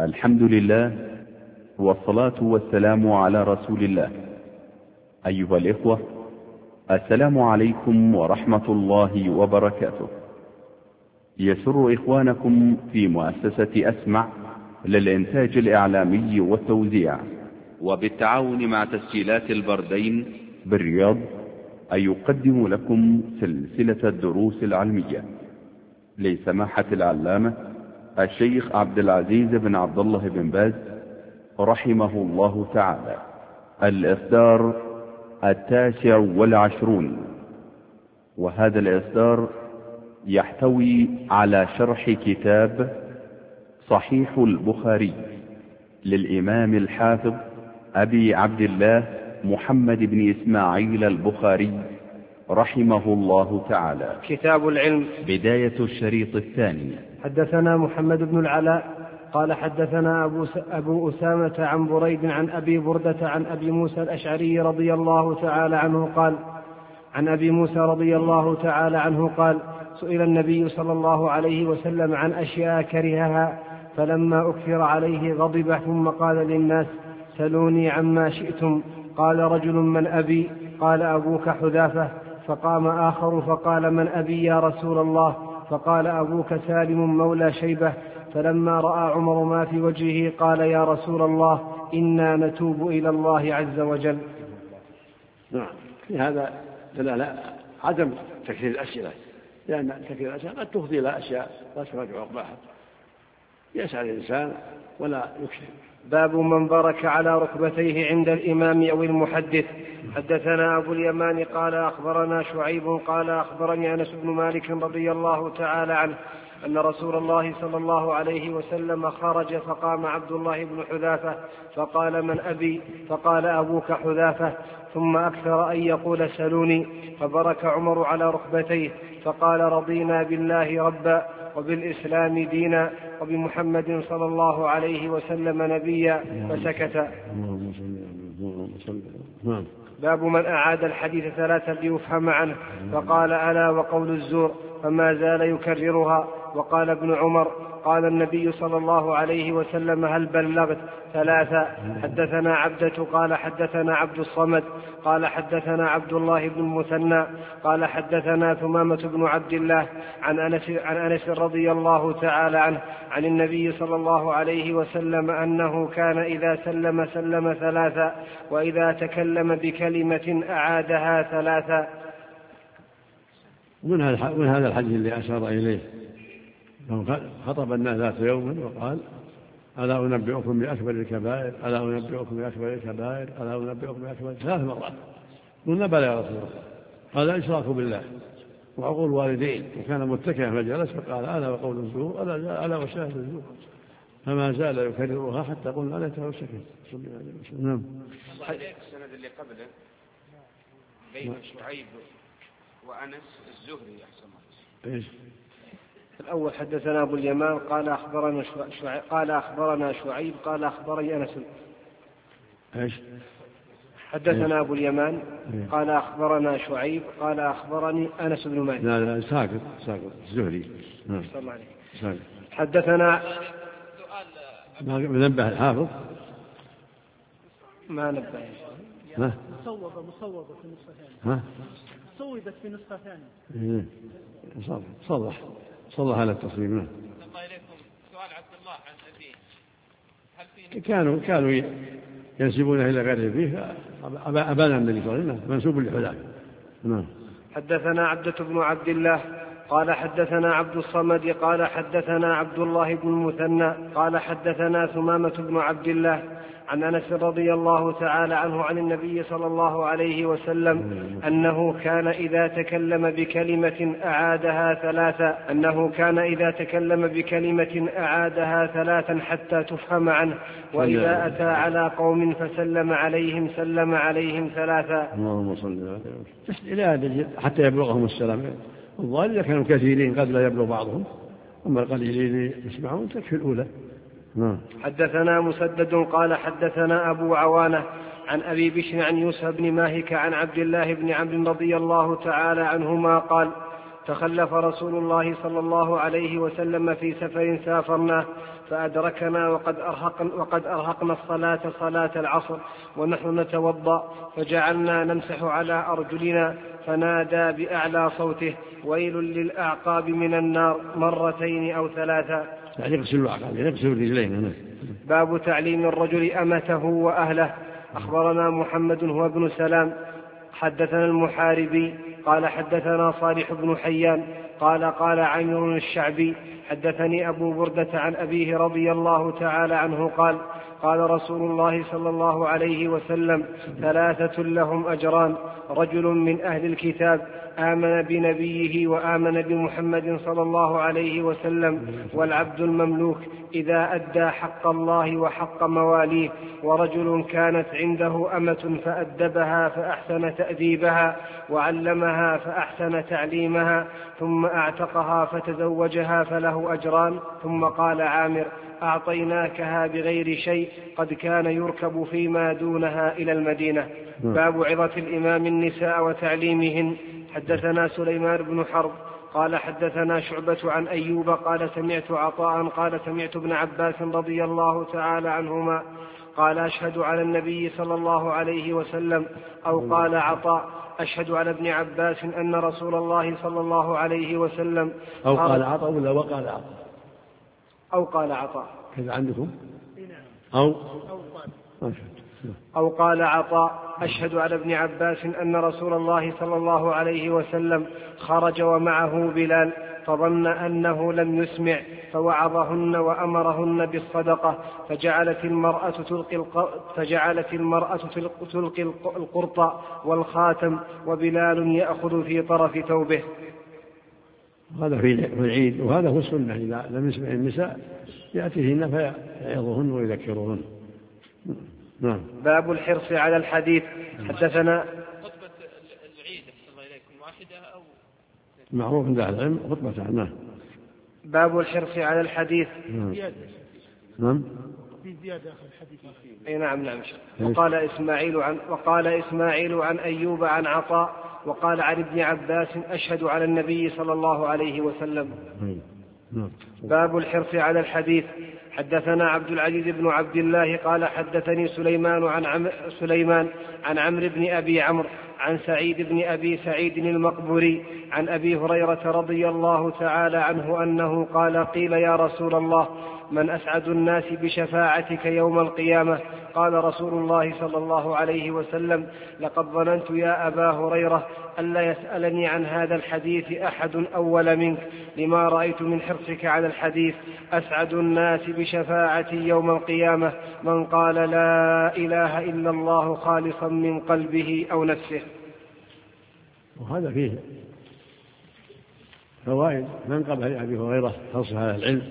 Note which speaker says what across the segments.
Speaker 1: الحمد لله والصلاة والسلام على رسول الله. أيها الإخوة، السلام عليكم ورحمة الله وبركاته. يسر إخوانكم في مؤسسة أسمع للإنتاج الإعلامي والتوزيع وبالتعاون مع تسجيلات البردين بالرياض أن يقدم لكم سلسلة الدروس العلمية لسماحة العلامة الشيخ عبد العزيز بن عبد الله بن باز رحمه الله تعالى، الإصدار 29، وهذا الإصدار يحتوي على شرح كتاب صحيح البخاري للإمام الحافظ أبي عبد الله محمد بن إسماعيل البخاري رحمه الله تعالى.
Speaker 2: كتاب العلم.
Speaker 1: بداية الشريط الثاني.
Speaker 2: حدثنا محمد بن العلاء قال حدثنا أبو أسامة عن بريد عن أبي بردة عن أبي موسى الأشعري رضي الله تعالى عنه قال: عن أبي موسى رضي الله تعالى عنه قال: سئل النبي صلى الله عليه وسلم عن أشياء كرهها فلما أكثر عليه غضب ثم قال للناس: سلوني عما شئتم. قال رجل: من أبي؟ قال: أبوك حذافة. فقام آخر فقال: من أبي يا رسول الله؟ فقال: أبوك سالم مولى شيبة. فلما رأى عمر ما في وجهه قال: يا رسول الله، إنا نتوب إلى الله عز وجل.
Speaker 3: نعم، في هذا دلالة عدم تكثير الأسئلة، لأن تكثير الأسئلة قد تفضي إلى أشياء لا تراجع عقباها. يسأل الإنسان ولا يكثر.
Speaker 2: باب من برك على ركبتيه عند الإمام أو المحدث. حدثنا أبو اليمان قال أخبرنا شعيب قال أخبرني أنس بن مالك رضي الله تعالى عنه أن رسول الله صلى الله عليه وسلم خرج فقام عبد الله بن حذافة فقال: من أبي؟ فقال: أبوك حذافة. ثم أكثر أن يقول: سلوني. فبرك عمر على ركبتيه فقال: رضينا بالله ربا وبالإسلام دينا وبمحمد صلى الله عليه وسلم نبيا، فسكت. باب من أعاد الحديث 3 ليفهم عنه فقال: ألا وقول الزور، فما زال يكررها. وقال ابن عمر: قال النبي صلى الله عليه وسلم: هل بلغت 3؟ حدثنا عبدة قال حدثنا عبد الصمد قال حدثنا عبد الله بن المثنى قال حدثنا ثمامة بن عبد الله عن أنس رضي الله تعالى عنه عن النبي صلى الله عليه وسلم أنه كان إذا سلم 3، وإذا تكلم بكلمة أعادها 3.
Speaker 3: من هذا الحديث اللي أشار إليه، خطب الناس ذات يوم وقال: ألا أنبئكم بأكبر الكبائر؟ ألا أنبئكم بأكبر الكبائر؟ ألا أنبئكم بأكبر 3 مرات. قلنا: بلى يا رسول الله. قال: الإشراك بالله وعقول الوالدين. وكان متكئا فجلس فقال: ألا وقول الزور، ألا وشاهد الزور. فما زال يكررها حتى قلنا: لا تهوشك. نعم.
Speaker 4: السند اللي قبله بين شعيب وأنس الزهري أحسن الله.
Speaker 3: إيش؟
Speaker 2: الأول حدثنا أبو اليمان قال أخبرنا شعيب قال أخبرني أنس.
Speaker 3: إيش؟
Speaker 2: حدثنا أبو اليمان قال أخبرنا شعيب قال أخبرني أنس بن مالك.
Speaker 3: لا ساكت الزهري.
Speaker 2: ساكت. حدثنا
Speaker 3: نبه الحافظ
Speaker 2: ما نبه.
Speaker 5: مصوبة في نسخة ثانية. صوبت في نسخة ثانية.
Speaker 3: صلح على التصويب.
Speaker 4: الله إليكم. سؤال عبد الله عن أبيه، هل في
Speaker 3: كانوا ينسبونه إلى غير أبيه، أبانا النبي صلى الله عليه وسلم منسوب لحذافة. نعم.
Speaker 2: حدثنا عبدة بن عبد الله قال حدثنا عبد الصمد قال حدثنا عبد الله بن المثنى قال حدثنا ثمامة بن عبد الله عن أنس رضي الله تعالى عنه عن النبي صلى الله عليه وسلم أنه كان إذا تكلم بكلمة أعادها 3 حتى تفهم عنه، وإذا أتى على قوم فسلم عليهم سلم عليهم 3.
Speaker 3: اللهم صل على حتى يبلغهم السلام. الظاهر كانوا كثيرين قد لا يبلغ بعضهم، أما القليلين يسمعون تكفي الأولى.
Speaker 2: حدثنا مسدد قال حدثنا أبو عوانة عن أبي بشر عن يوسف بن ماهك عن عبد الله بن عمرو رضي الله تعالى عنهما قال: تخلف رسول الله صلى الله عليه وسلم في سفر سافرناه فأدركنا وقد أرهقنا الصلاة صلاة العصر ونحن نتوضأ، فجعلنا نمسح على أرجلنا، فنادى بأعلى صوته: ويل للأعقاب من النار، مرتين أو ثلاثا.
Speaker 3: يعني يغسل الأعقاب، يغسل الرجلين.
Speaker 2: باب تعليم الرجل أمته وأهله. أخبرنا محمد هو ابن سلام حدثنا المحاربي قال حدثنا صالح بن حيان قال عامر الشعبي حدثني أبو بردة عن أبيه رضي الله تعالى عنه قال رسول الله صلى الله عليه وسلم: 3 لهم أجران: رجل من أهل الكتاب آمن بنبيه وآمن بمحمد صلى الله عليه وسلم، والعبد المملوك إذا أدى حق الله وحق مواليه، ورجل كانت عنده أمة فأدبها فأحسن تأديبها، وعلمها فأحسن تعليمها، ثم أعتقها فتزوجها، فله أجران. ثم قال عامر: أعطيناكها بغير شيء، قد كان يركب فيما دونها إلى المدينة. باب عظة الإمام النساء وتعليمهن. حدثنا سليمان بن حرب قال حدثنا شعبة عن أيوب قال سمعت عطاء قال سمعت ابن عباس رضي الله تعالى عنهما قال: أشهد على النبي صلى الله عليه وسلم، أو قال عطاء: أشهد على ابن عباس أن رسول الله صلى الله عليه وسلم،
Speaker 3: أو قال عطاء ولا وقال عطاء؟
Speaker 2: أو قال عطاء
Speaker 3: كذا عندكم؟ أو
Speaker 2: قال عطاء: أشهد على ابن عباس أن رسول الله صلى الله عليه وسلم خرج ومعه بلال، فظن أنه لم يسمع، فوعظهن وأمرهن بالصدقة، فجعلت المرأة تلقي القرط والخاتم، وبلال يأخذ في طرف ثوبه.
Speaker 3: هذا في العيد، وهذا هو السنة. إذا لم يسمع النساء يأتيهن فيعظهن ويذكرهن. نعم.
Speaker 2: باب الحرص على الحديث. حدثنا
Speaker 4: خطبة العيد الله إليكم واحدة أو
Speaker 3: معروف عند أهل العلم خطبة. نعم.
Speaker 2: باب الحرص على الحديث.
Speaker 3: نعم.
Speaker 5: في زيادة آخر الحديث.
Speaker 2: أي نعم. وقال إسماعيل عن أيوب عن عطاء وقال عن ابن عباس: أشهد على النبي صلى الله عليه وسلم. باب الحرص على الحديث. حدثنا عبد العزيز بن عبد الله قال حدثني سليمان عن عمرو بن أبي عمرو عن سعيد بن أبي سعيد المقبري عن أبي هريرة رضي الله تعالى عنه أنه قال: قيل يا رسول الله: من أسعد الناس بشفاعتك يوم القيامة؟ قال رسول الله صلى الله عليه وسلم: لقد ظننت يا أبا هريرة ألا يسألني عن هذا الحديث أحد أول منك، لما رأيت من حرصك على الحديث. أسعد الناس بشفاعتي يوم القيامة من قال لا إله إلا الله خالصا من قلبه أو نفسه.
Speaker 3: وهذا فيه فوائد من قبل أبي هريرة حرص على العلم،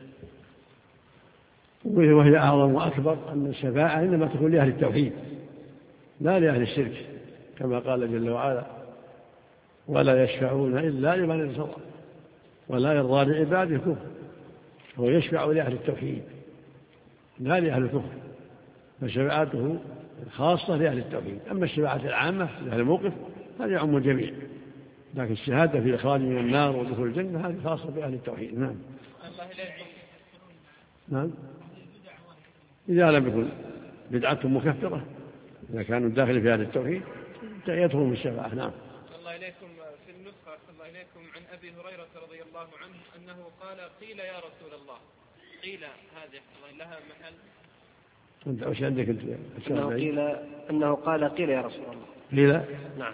Speaker 3: وهي أعظم وأكبر أن الشفاعة إنما تكون لأهل التوحيد لا لأهل الشرك، كما قال جل وعلا: ولا يشفعون إلا لمن ارتضى ولا يرضى لعباده الكفر. هو يشفع لأهل التوحيد لا لأهل الكفر، فشفاعته خاصة لأهل التوحيد. أما الشفاعة العامة لأهل الموقف هذا يعم الجميع، لكن الشهادة في إخراج من النار ودخول الجنة هذه خاصة بأهل التوحيد. نعم. نعم. إذا لم يكن بدعة مكفرة، إذا كانوا داخل في هذا التوحيد يدخلون في الشفاعة. نعم.
Speaker 4: الله إليكم في النسخة الله إليكم عن أبي هريرة رضي الله عنه أنه قال: قيل يا رسول الله. قيل هذه لها محل.
Speaker 3: أنت وش عندك
Speaker 2: أنه قال: قيل يا رسول الله.
Speaker 3: قيل.
Speaker 2: نعم.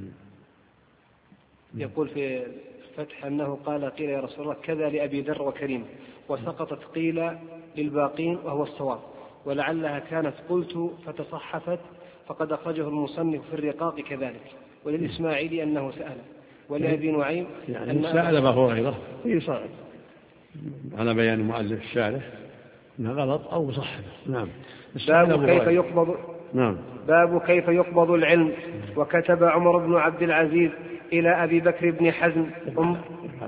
Speaker 2: يقول في فتح أنه قال: قيل يا رسول الله، كذا لأبي ذر وكريم، وسقطت قيل للباقين وهو الصواب، ولعلها كانت قلت فتصحفت، فقد أخرجه المصنف في الرقاق كذلك، وللإسماعيلي أنه سأل، ولأبي نعيم
Speaker 3: يعني سأل أبا هريرة في صعب على بيان المؤلف الشارح أنها غلط أو صحف. نعم.
Speaker 2: باب كيف يقبض العلم. وكتب عمر بن عبد العزيز إلى أبي بكر بن حزم
Speaker 5: الذين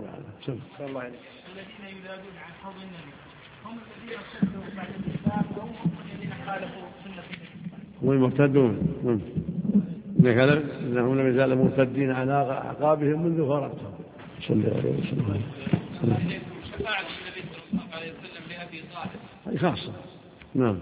Speaker 5: ينادون عن حوض النبي هم الذين ارتدوا بعد الإسلام أو الذين خالفوا سنة النبي؟
Speaker 3: هم المرتدون. إنهم لم يزالوا مرتدين على أعقابهم منذ فرقتهم. صلى الله عليه وسلم.
Speaker 4: شفاعة النبي صلى الله عليه وسلم لأبي أبي طالب.
Speaker 3: هذه خاصة. نعم.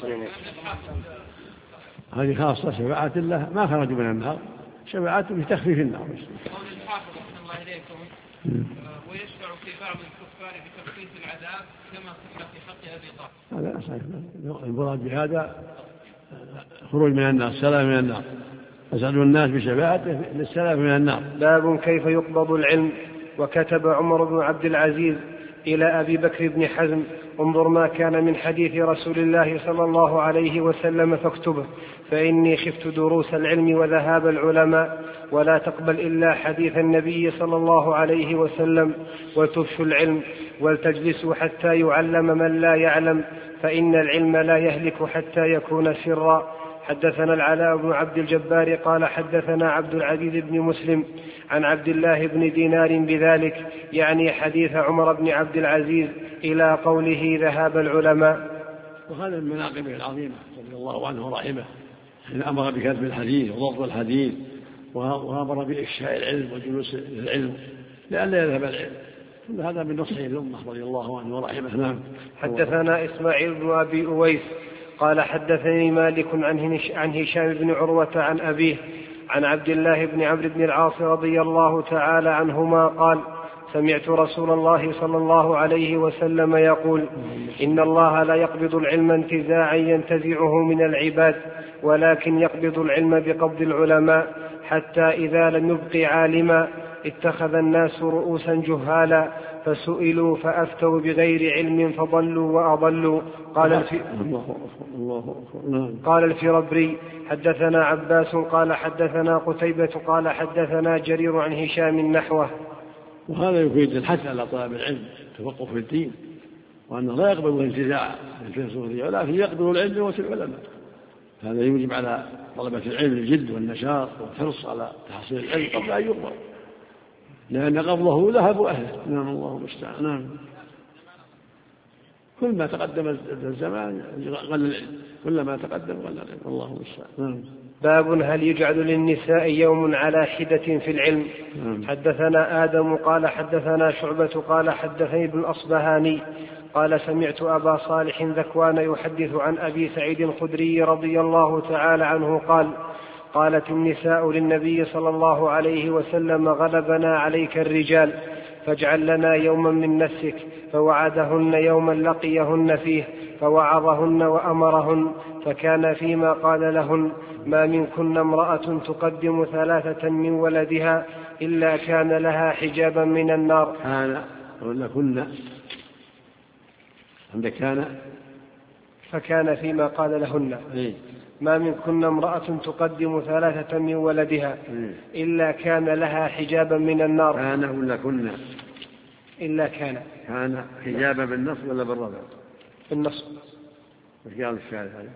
Speaker 3: هذه خاصة شفاعة الله ما خرجوا من النار، شفاعة بتخفيف النار.
Speaker 4: قول الحافظ أحسن الله إليكم ويشفع في بعض الكفار بتخفيف العذاب كما صح في حق أبي طالب.
Speaker 3: هذا صحيح. المراد بهذا خروج من النار، السلام من النار، أسأل الناس بشفاعته للسلام من النار.
Speaker 2: باب كيف يقبض العلم. وكتب عمر بن عبد العزيز إلى أبي بكر بن حزم: انظر ما كان من حديث رسول الله صلى الله عليه وسلم فاكتبه، فإني خفت دروس العلم وذهاب العلماء، ولا تقبل إلا حديث النبي صلى الله عليه وسلم، وتفشوا العلم ولتجلسوا حتى يعلم من لا يعلم، فإن العلم لا يهلك حتى يكون سرا. حدثنا العلاء بن عبد الجبار قال حدثنا عبد العزيز بن مسلم عن عبد الله بن دينار بذلك، يعني حديث عمر بن عبد العزيز إلى قوله ذهاب العلماء.
Speaker 3: وهذا من مناقبه العظيمة رضي الله عنه ورحمه، حين أمر بكتب الحديث وضبط الحديث، وأمر بإفشاء العلم وجلوس العلم لئلا يذهب العلم. هذا من نصحه الأمة رضي الله عنه ورحمه. نعم.
Speaker 2: حدثنا إسماعيل بن أبي أويس قال حدثني مالك عن هشام بن عروة عن أبيه عن عبد الله بن عمرو بن العاص رضي الله تعالى عنهما قال: سمعت رسول الله صلى الله عليه وسلم يقول: إن الله لا يقبض العلم انتزاعا ينتزعه من العباد، ولكن يقبض العلم بقبض العلماء، حتى إذا لم يبق عالما اتخذ الناس رؤوسا جهالا فسئلوا فأفتوا بغير علم فضلوا وأضلوا. قال الفربري: حدثنا عباس قال حدثنا قتيبة قال حدثنا جرير عن هشام نحوه.
Speaker 3: وهذا يفيد الحث على طلب العلم، التفقه في الدين، وأنه لا يقبل الانتزاع في الصوفية، ولكن يقبل العلم والعلماء. هذا يوجب على طلبة العلم الجد والنشاط والحرص على تحصيل العلم قبل أن يقبل، لأن قبضه ذهب أهله. نعم. الله المستعان. نعم. كل ما تقدم الزمان قل العلم، كلما تقدم قل العلم. الله المستعان. نعم.
Speaker 2: باب هل يجعل للنساء يوم على حدة في العلم. حدثنا آدم قال حدثنا شعبة قال حدثني ابن الأصبهاني قال سمعت أبا صالح ذكوان يحدث عن أبي سعيد الخدري رضي الله تعالى عنه قال: قالت النساء للنبي صلى الله عليه وسلم: غلبنا عليك الرجال فاجعل لنا يوما من نفسك، فوعدهن يوما لقيهن فيه فوعظهن وأمرهن، فكان فيما قال لهن: ما منكن امرأة تقدم 3 من ولدها إلا كان لها حجابا من النار.
Speaker 3: كان ولا كنا عندك كان،
Speaker 2: فكان فيما قال لهن: ما منكن امرأة تقدم 3 من ولدها إلا كان لها حجابا من النار.
Speaker 3: كان ولا كنا؟
Speaker 2: إلا كان
Speaker 3: حجابا بالنصب ولا بالرفع؟
Speaker 2: بالنصب.
Speaker 3: وش قال الشاعر هذا؟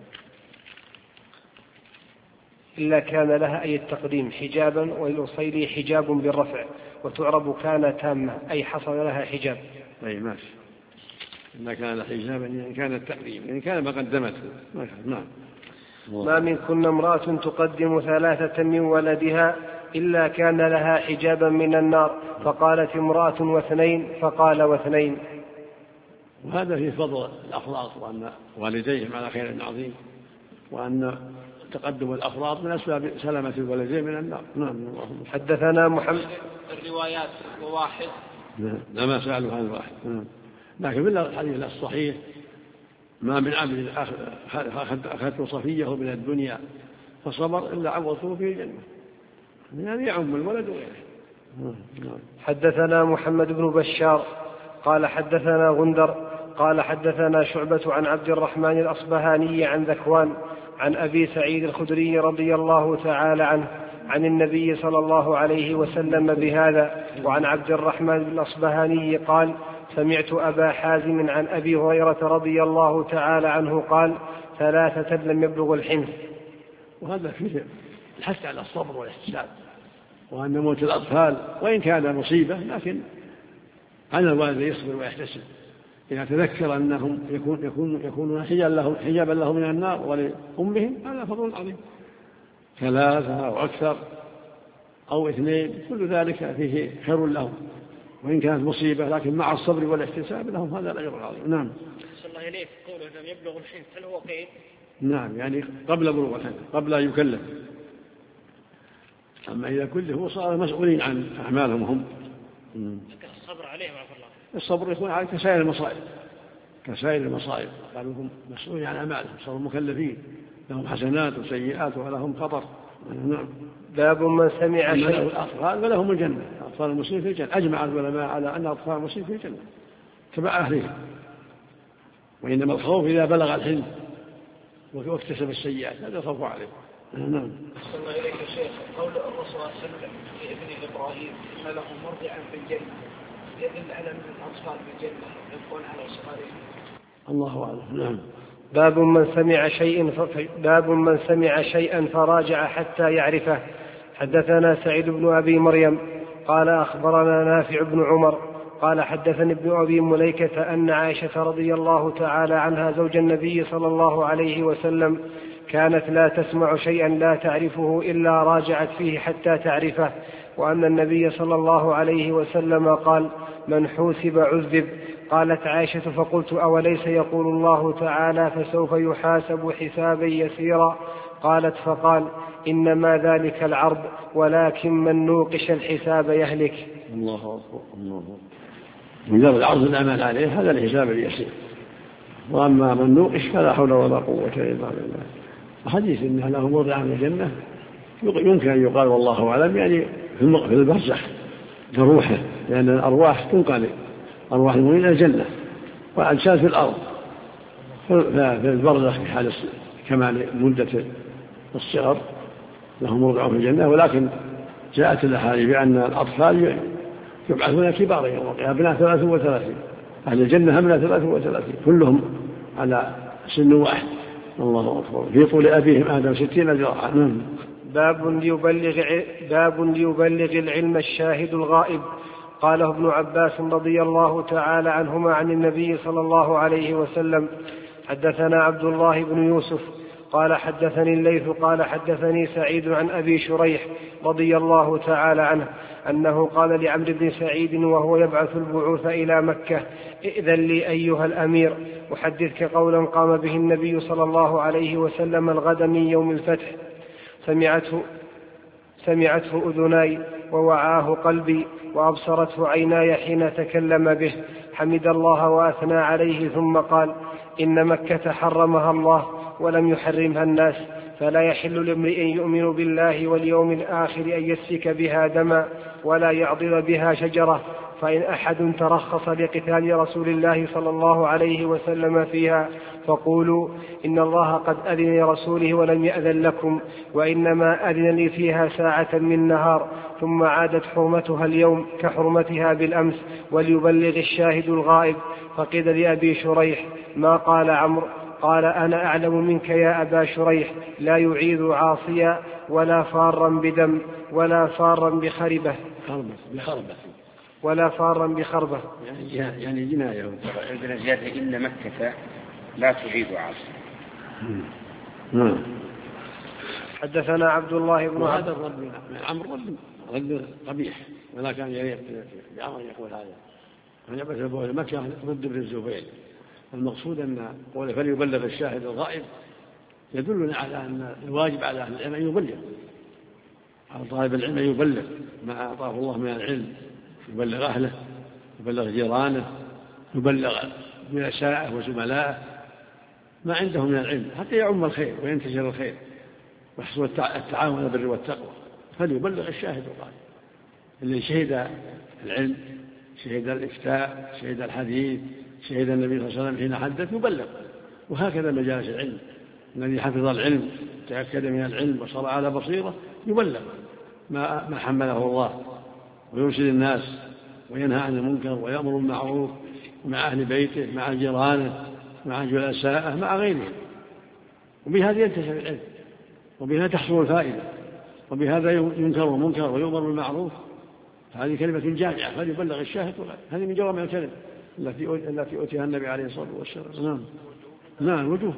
Speaker 2: إلا كان لها أي التقديم حجابا، والأصيلي حجاب بالرفع، وتعرب كان تامة أي حصل لها حجاب.
Speaker 3: أي ماشي. إلا كان لها حجابا يعني كان التقديم يعني كان ما قدمته. نعم.
Speaker 2: ما منكن امرأة تقدم 3 من ولدها إلا كان لها حجابا من النار. فقالت امرأة 2 فقال 2.
Speaker 3: وهذا في فضل الأفراط وأن والديهم على خير عظيم، وأن تقدم الأفراط من أسباب سلامة الولدين من النار. نعم.
Speaker 2: حدثنا محمد.
Speaker 4: الروايات وواحد
Speaker 3: لا ما سألوا عن واحد. لكن في الحديث الصحيح: ما من عبد أخذت صفيه من الدنيا فصبر إلا عوضته في الجنة، يعني يعم الولد وغيره.
Speaker 2: حدثنا محمد بن بشار قال حدثنا غندر قال حدثنا شعبة عن عبد الرحمن الأصبهاني عن ذكوان عن أبي سعيد الخدري رضي الله تعالى عنه عن النبي صلى الله عليه وسلم بهذا. وعن عبد الرحمن الأصبهاني قال: سمعت أبا حازم عن أبي هريرة رضي الله تعالى عنه قال: 3 لم يبلغ الحنث.
Speaker 3: وهذا فيه الحث على الصبر والاحتساب، وأن موت الأطفال وإن كان مصيبة لكن على الوالد يصبر ويحتسب إذا تذكر أنهم يكونون حجابا لهم من النار ولأمهم. هذا فضل عظيم. 3 أو أكثر أو 2 كل ذلك فيه خير لهم، وإن كانت مصيبة لكن مع الصبر والاحتساب لهم هذا الأجر العظيم. نعم.
Speaker 4: إليك قوله لم يبلغ الحنث، هل هو قيد؟
Speaker 3: نعم، يعني قبل بلوغ الحنث، قبل أن يكلف. أما إذا كله صار مسؤولين عن أعمالهم هم.
Speaker 4: الصبر عليهم عفوا الله.
Speaker 3: الصبر يكون على كسائر المصائب، كسائر المصائب، قالوا هم مسؤولين عن أعمالهم، صاروا مكلفين، لهم حسنات وسيئات ولهم خطر. نعم.
Speaker 2: باب من سمع
Speaker 3: شيئا
Speaker 2: شيئا
Speaker 3: الأطفال ولهم الجنة، أطفال المسلمين في الجنة، أجمع العلماء على أن أطفال المسلمين في الجنة تبع أهلهم، وإنما الخوف إذا بلغ الحلم واكتسب السيئات، هذا الخوف عليه. نعم.
Speaker 5: أحسن الله إليك يا شيخ، قول الرسول صلى الله عليه وسلم لابن إبراهيم إن له مرضعا في الجنة يدل على أن الأطفال في الجنة يبقون على صغارهم.
Speaker 3: الله أعلم. نعم.
Speaker 2: باب من سمع شيئا فراجع حتى يعرفه. حدثنا سعيد بن أبي مريم قال أخبرنا نافع بن عمر قال حدثني ابن أبي مليكة أن عائشة رضي الله تعالى عنها زوج النبي صلى الله عليه وسلم كانت لا تسمع شيئا لا تعرفه إلا راجعت فيه حتى تعرفه، وأن النبي صلى الله عليه وسلم قال من حوسب عذب. قالت عائشة فقلت أوليس يقول الله تعالى فسوف يحاسب حسابا يسيرا؟ قالت فقال إنما ذلك العرض ولكن من نوقش الحساب يهلك.
Speaker 3: الله أكبر. الله أكبر. مجرد العرض الأمان عليه هذا الحساب اليسير، وأما من نوقش فلا حول ولا قوة إلا بالله. الحديث إنها له مرضعا في الجنة يمكن أن يقال والله أعلم يعني في البرزخ كروحه، لأن الأرواح تنقل، أرواح المؤمنين إلى الجنة والأجساد في الأرض، في البرزخ في حال كمال مدة الصغر له مرضع في الجنة. ولكن جاءت الأحاديث بأن الأطفال يبعثون كبارا يوم القيامة، أبناء 33، أهل الجنة أبناء 33 كلهم على سن واحد. الله أكبر. في طول أبيهم آدم 60 ذراعا.
Speaker 2: باب ليبلغ العلم الشاهد الغائب. قاله ابن عباس رضي الله تعالى عنهما عن النبي صلى الله عليه وسلم. حدثنا عبد الله بن يوسف قال حدثني الليث قال حدثني سعيد عن أبي شريح رضي الله تعالى عنه أنه قال لعمرو بن سعيد وهو يبعث البعوث إلى مكة ائذن لي أيها الأمير أحدثك قولا قام به النبي صلى الله عليه وسلم الغد من يوم الفتح سمعته أذناي ووعاه قلبي وأبصرته عيناي حين تكلم به، حمد الله وأثنى عليه ثم قال إن مكة حرمها الله ولم يحرمها الناس، فلا يحل لامرئ يؤمن بالله واليوم الآخر أن يسفك بها دما ولا يعضد بها شجرة، فإن أحد ترخص لقتال رسول الله صلى الله عليه وسلم فيها فقولوا إن الله قد أذن لرسوله ولم يأذن لكم، وإنما أذن لي فيها ساعة من نهار ثم عادت حرمتها اليوم كحرمتها بالأمس، وليبلغ الشاهد الغائب. فقيل لأبي شريح ما قال عمرو؟ قال أنا أعلم منك يا أبا شريح لا يعيذ عاصيا ولا فارا بدم ولا فارا بخربة ولا فارا بخربة،
Speaker 3: يعني جناية
Speaker 6: زيادة إن مكة لا تعيد عاصيا.
Speaker 2: حدثنا عبد الله بن
Speaker 3: هذا عمرو رد قبيح، ولا كان يليق بعمر يقول هذا من يبعث البعوث مكة ضد ابن الزبير. المقصود أن قوله فليبلغ الشاهد الغائب يدلنا على أن الواجب على أهل العلم أن يبلغ، على طالب العلم أن يبلغ ما أعطاه الله من العلم، يبلغ أهله، يبلغ جيرانه، يبلغ جلسائه وزملائه ما عنده من العلم حتى يعم الخير وينتشر الخير ويحصل التعاون بالبر والتقوى. فليبلغ الشاهد الغائب اللي شهد العلم، شهد الإفتاء، شهد الحديث، شهد النبي صلى الله عليه وسلم حين حدث يبلغ. وهكذا مجالس العلم، الذي حفظ العلم تأكد من العلم وصار على بصيرة يبلغ ما حمله الله، ويرشد الناس وينهى عن المنكر ويأمر بالمعروف مع أهل بيته مع جيرانه مع جلسائه مع غيرهم. وبهذا ينتشر العلم، وبهذا تحصل الفائدة، وبهذا ينكر المنكر ويؤمر بالمعروف. هذه كلمة جامعة، فليبلغ الشاهد والغائب. هذه من جوامع الكلم التي أوتيها النبي عليه الصلاة والسلام. نعم وجوه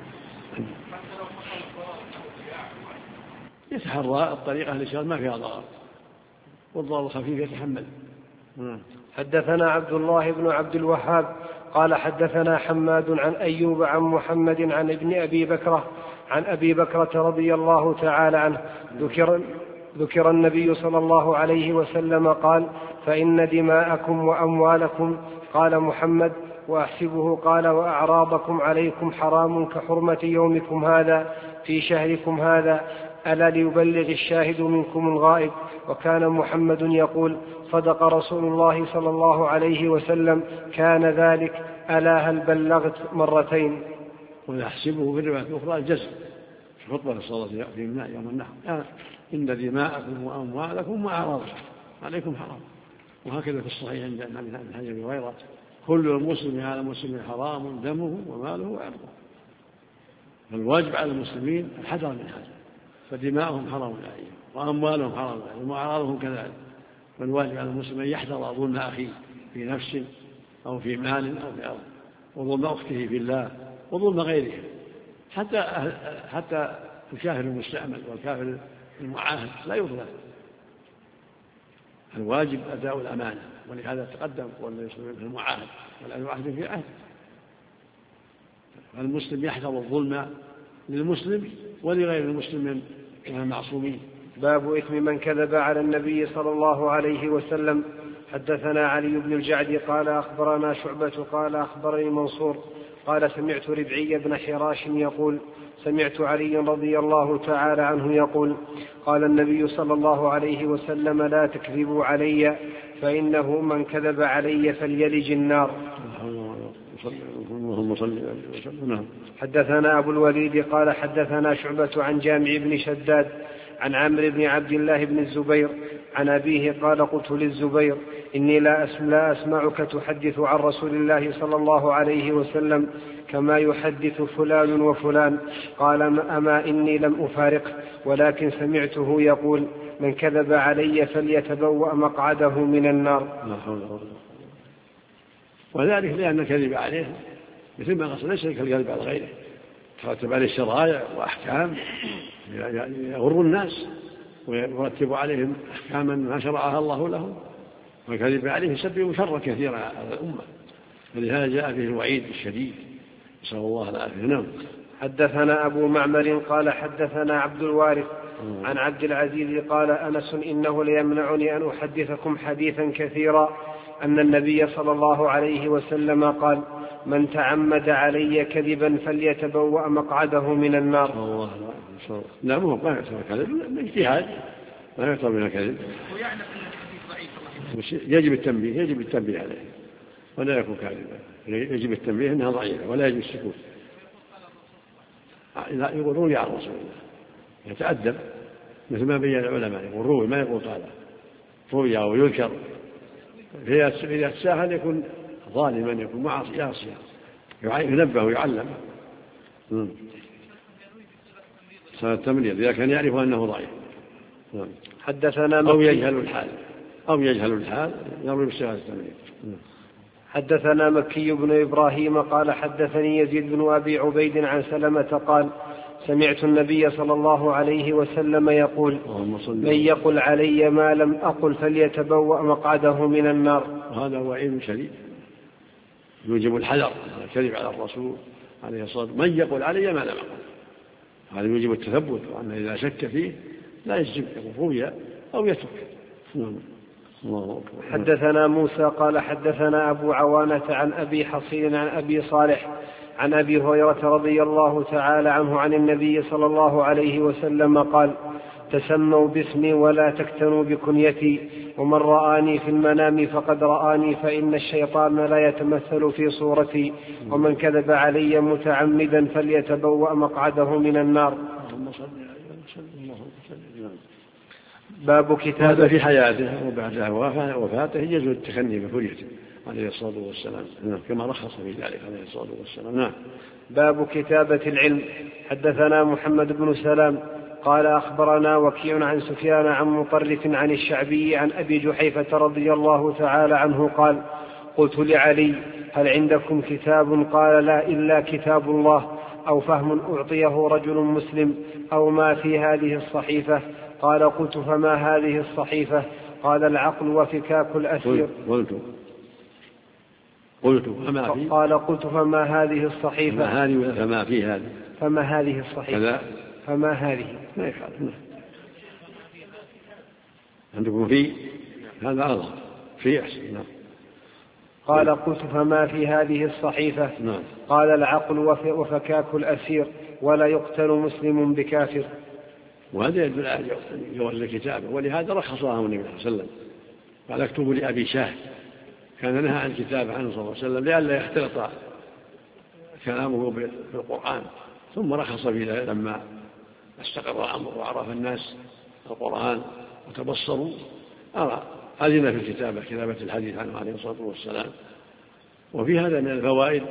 Speaker 3: يتحرى الطريقة الإشارة ما فيها ضرر، والضرر الخفيف يتحمل.
Speaker 2: حدثنا عبد الله بن عبد الوهاب قال حدثنا حماد عن أيوب عن محمد عن ابن أبي بكرة عن أبي بكرة رضي الله تعالى عنه ذكر النبي صلى الله عليه وسلم قال: فإن دماءكم وأموالكم، قال محمد: وأحسبه قال: وأعراضكم عليكم حرام كحرمة يومكم هذا في شهركم هذا، ألا ليبلغ الشاهد منكم الغائب. وكان محمد يقول: صدق رسول الله صلى الله عليه وسلم، كان ذلك، ألا هل بلغت مرتين.
Speaker 3: ويحسبه في الرواية الأخرى الجزم في خطبة الصلاة في الماء يوم النحر: إن دماءكم وأموالكم وأعراضكم عليكم حرام. وهكذا في الصحيح عند ابن حجر وغيره: كل المسلم على المسلم حرام دمه وماله وعرضه. فالواجب على المسلمين الحذر من هذا، فدماؤهم حرام عليهم وأموالهم حرام عليهم وأعراضهم كذلك. فالواجب على المسلم أن يحذر ظلم أخيه في نفس أو في مال أو في أرض، وظلم أخته في الله، وظلم غيره، حتى الكافر المستعمل والكافر المعاهد لا يظلم. الواجب أداء الأمانة، ولهذا تقدم والذي يسلم في المعاهد والآن واحد في عهد. فالمسلم يحذر الظلم للمسلم ولغير المسلم من المعصومين.
Speaker 2: باب إثم من كذب على النبي صلى الله عليه وسلم. حدثنا علي بن الجعد قال أخبرنا شعبة قال أخبرني منصور قال سمعت ربعي بن حراش يقول: سمعت علي رضي الله تعالى عنه يقول: قال النبي صلى الله عليه وسلم: لا تكذبوا علي، فإنه من كذب علي فليلج النار. حدثنا أبو الوليد قال حدثنا شعبة عن جامع بن شداد عن عمرو بن عبد الله بن الزبير عن أبيه قال: قلت للزبير: إني لا أسمعك تحدث عن رسول الله صلى الله عليه وسلم كما يحدث فلان وفلان. قال: أما إني لم أفارقه، ولكن سمعته يقول: من كذب علي فليتبوأ مقعده من النار.
Speaker 3: وذلك لأن الكذب عليه مثل ما قصد ليس كالكذب على غيره، ترتب عليه شرائع وأحكام يغر الناس ويرتب عليهم أحكاما ما شرعها الله لهم، والكذب عليه يسبب شر كثيرا على الأمة، ولهذا جاء فيه الوعيد الشديد، نسأل الله العافية. نعم.
Speaker 2: حدثنا أبو معمر قال حدثنا عبد الوارث عن عبد العزيز قال: أنس إنه ليمنعني أن أحدثكم حديثا كثيرا أن النبي صلى الله عليه وسلم قال: من تعمد علي كذبا فليتبوأ مقعده من النار.
Speaker 3: لا ما يعتبر كذب، اجتهاد ما يعتبر من الكذب، يجب التنبيه عليه ولا يكون كاذبا، يجب التنبيه انها ضعيفه ولا يجب السكوت. يقولون عن رسول الله يتأدب مثل ما بين العلماء، يقول روي ما يقول قال، روي او يذكر. إذا تساهل يكون ظالما، يكون عاصيا، ينبه ويعلم. صار التمريض إذا كان يعرف أنه ضعيف.
Speaker 2: حدثنا
Speaker 3: أو يجهل الحال يروي بصيغة التمريض.
Speaker 2: حدثنا مكي بن إبراهيم قال حدثني يزيد بن أبي عبيد عن سلمة قال: سمعت النبي صلى الله عليه وسلم يقول: من يقل علي ما لم أقل فليتبوأ مقعده من النار.
Speaker 3: وهذا وعيد شديد يوجب الحذر الكذب على الرسول عليه الصلاة والسلام. من يقول علي ما لم أقل، هذا يوجب التثبت، وأن إذا شك فيه لا يجب يقول أو يترك.
Speaker 2: حدثنا موسى قال حدثنا أبو عوانة عن أبي حصين عن أبي صالح عن أبي هريرة رضي الله تعالى عنه عن النبي صلى الله عليه وسلم قال: تسموا باسمي ولا تكتنوا بكنيتي، ومن رآني في المنام فقد رآني، فإن الشيطان لا يتمثل في صورتي، ومن كذب علي متعمدا فليتبوأ مقعده من النار. باب كتابة
Speaker 3: في حياته وبعد وفاته يجوز التخني بكنيته عليه الصلاة والسلام كما رخص في ذلك عليه الصلاة والسلام. نعم.
Speaker 2: باب كتابة العلم. حدثنا محمد بن سلام قال أخبرنا وكيع عن سفيان عن مطرف عن الشعبي عن أبي جحيفة رضي الله تعالى عنه قال: قلت لعلي: هل عندكم كتاب؟ قال: لا، إلا كتاب الله، أو فهم أعطيه رجل مسلم، أو ما في هذه الصحيفة. قال: قلت: فما هذه الصحيفة؟ قال: العقل وفكاك الأسير. قال قلت فما هذه الصحيفة؟
Speaker 3: فما هذه ولا فما في هذه؟
Speaker 2: فما هذه الصحيفة
Speaker 3: كذا.
Speaker 2: فما هذه؟
Speaker 3: ما يخالف. عندكم في هذا أظهر في أحسن. نعم.
Speaker 2: قال قلت فما في هذه الصحيفة؟
Speaker 3: نعم.
Speaker 2: قال العقل وفكاك الأسير ولا يقتل مسلم بكافر.
Speaker 3: وهذا يدل على جواز الكتابة، ولهذا رخص له النبي صلى الله عليه وسلم قال اكتبوا لأبي شاه، كان نهى عن الكتابة عنه صلى الله عليه وسلم لئلا يختلط كلامه بالقرآن، ثم رخص في ذلك لما استقر الأمر وعرف الناس القرآن وتبصروا أذن في الكتابة، كتابة الحديث عنه عليه الصلاة والسلام. وفي هذا من الفوائد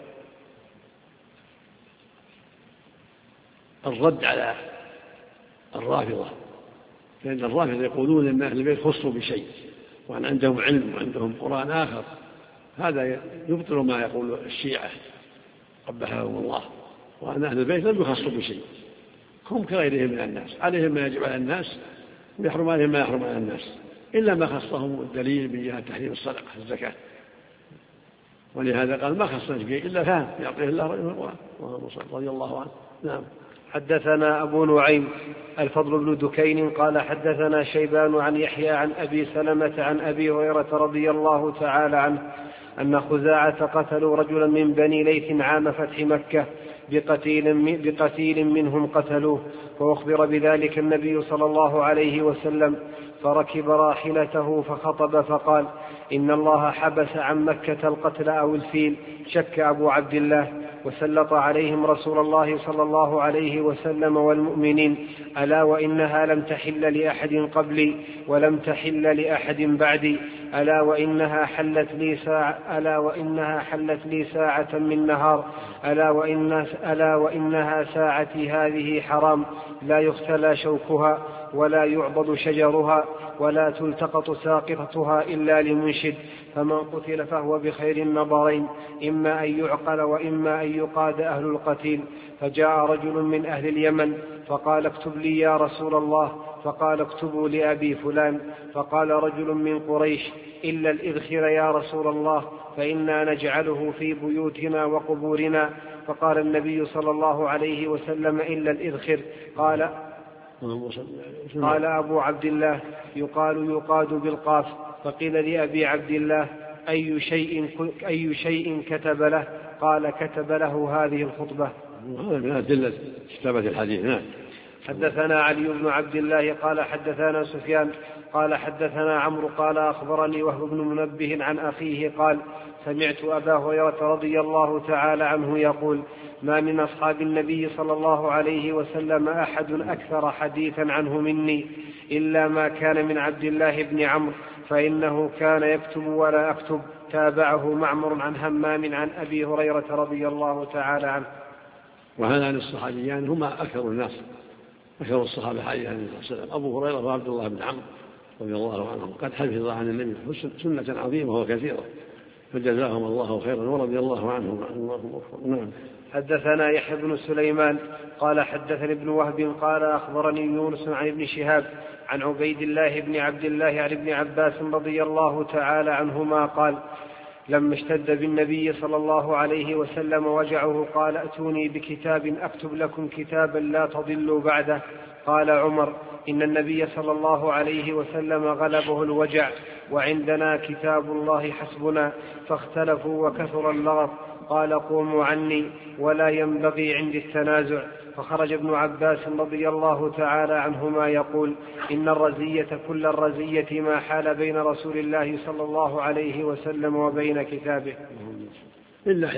Speaker 3: الرد على الرافضة، لأن الرافضة يقولون أن أهل البيت خصوا بشيء وأن عندهم علم وعندهم قرآن آخر، هذا يبطل ما يقول الشيعة قبحهم الله، وأن أهل البيت لم يخصوا بشيء، هم كغيرهم من الناس، عليهم ما يجب على الناس ويحرم عليهم ما يحرم على الناس، إلا ما خصهم الدليل من جهة تحريم الصدقة الزكاة. ولهذا قال ما خصنا شيء إلا فهم يعطيه الله رجل القرآن رضي الله عنه. نعم.
Speaker 2: حدثنا أبو نعيم الفضل بن دكين قال حدثنا شيبان عن يحيى عن أبي سلمة عن أبي هريرة رضي الله تعالى عنه أن خزاعة قتلوا رجلا من بني ليث عام فتح مكة بقتيل منهم قتلوه، فأخبر بذلك النبي صلى الله عليه وسلم، فركب راحلته فخطب فقال إن الله حبس عن مكة القتل أو الفيل، شك أبو عبد الله، وسلط عليهم رسول الله صلى الله عليه وسلم والمؤمنين، ألا وإنها لم تحل لأحد قبلي ولم تحل لأحد بعدي، ألا وإنها حلت لي ساعة من نهار، ألا وإنها ساعتي هذه حرام، لا يختلى شوكها ولا يعضد شجرها ولا تلتقط ساقطتها إلا لمنشد، فمن قتل فهو بخير النظرين، إما أن يعقل وإما أن يقاد أهل القتيل. فجاء رجل من أهل اليمن فقال اكتب لي يا رسول الله، فقال اكتبوا لأبي فلان. فقال رجل من قريش إلا الإذخر يا رسول الله، فإنا نجعله في بيوتنا وقبورنا. فقال النبي صلى الله عليه وسلم إلا الإذخر. قال أبو عبد الله يقاد بالقاف. فقيل لأبي عبد الله أي شيء كتب له؟ قال كتب له هذه الخطبة.
Speaker 3: هذا من أدلة كتابة الحديث. نعم.
Speaker 2: حدثنا علي بن عبد الله قال حدثنا سفيان قال حدثنا عمرو قال أخبرني وهب بن منبه عن أخيه قال سمعت أبا هريرة رضي الله تعالى عنه يقول ما من أصحاب النبي صلى الله عليه وسلم أحد أكثر حديثا عنه مني إلا ما كان من عبد الله بن عمرو، فإنه كان يكتب ولا أكتب. تابعه معمر عن همام عن أبي هريرة رضي الله تعالى عنه.
Speaker 3: وهذان الصحابيان هما أكثر الناس، أكثر الصحابة حديثا عن النبي صلى الله عليه وسلم، أبو هريرة وعبد الله بن عمرو رضي الله عنهم، قد حفظ عن النبي سنة عظيمة وكثيرة، فجزاهم الله خيرا ورضي الله عنهم. نعم.
Speaker 2: حدثنا يحيى بن سليمان قال حدثني ابن وهب قال أخبرني يونس عن ابن شهاب عن عبيد الله بن عبد الله عن ابن عباس رضي الله تعالى عنهما قال لما اشتد بالنبي صلى الله عليه وسلم وجعه قال أتوني بكتاب أكتب لكم كتابا لا تضلوا بعده. قال عمر إن النبي صلى الله عليه وسلم غلبه الوجع وعندنا كتاب الله حسبنا، فاختلفوا وكثر اللغط. قال قوموا عني ولا ينبغي عندي التنازع. فخرج ابن عباس رضي الله تعالى عنهما يقول إن الرزية كل الرزية ما حال بين رسول الله صلى الله عليه وسلم وبين كتابه.
Speaker 3: لله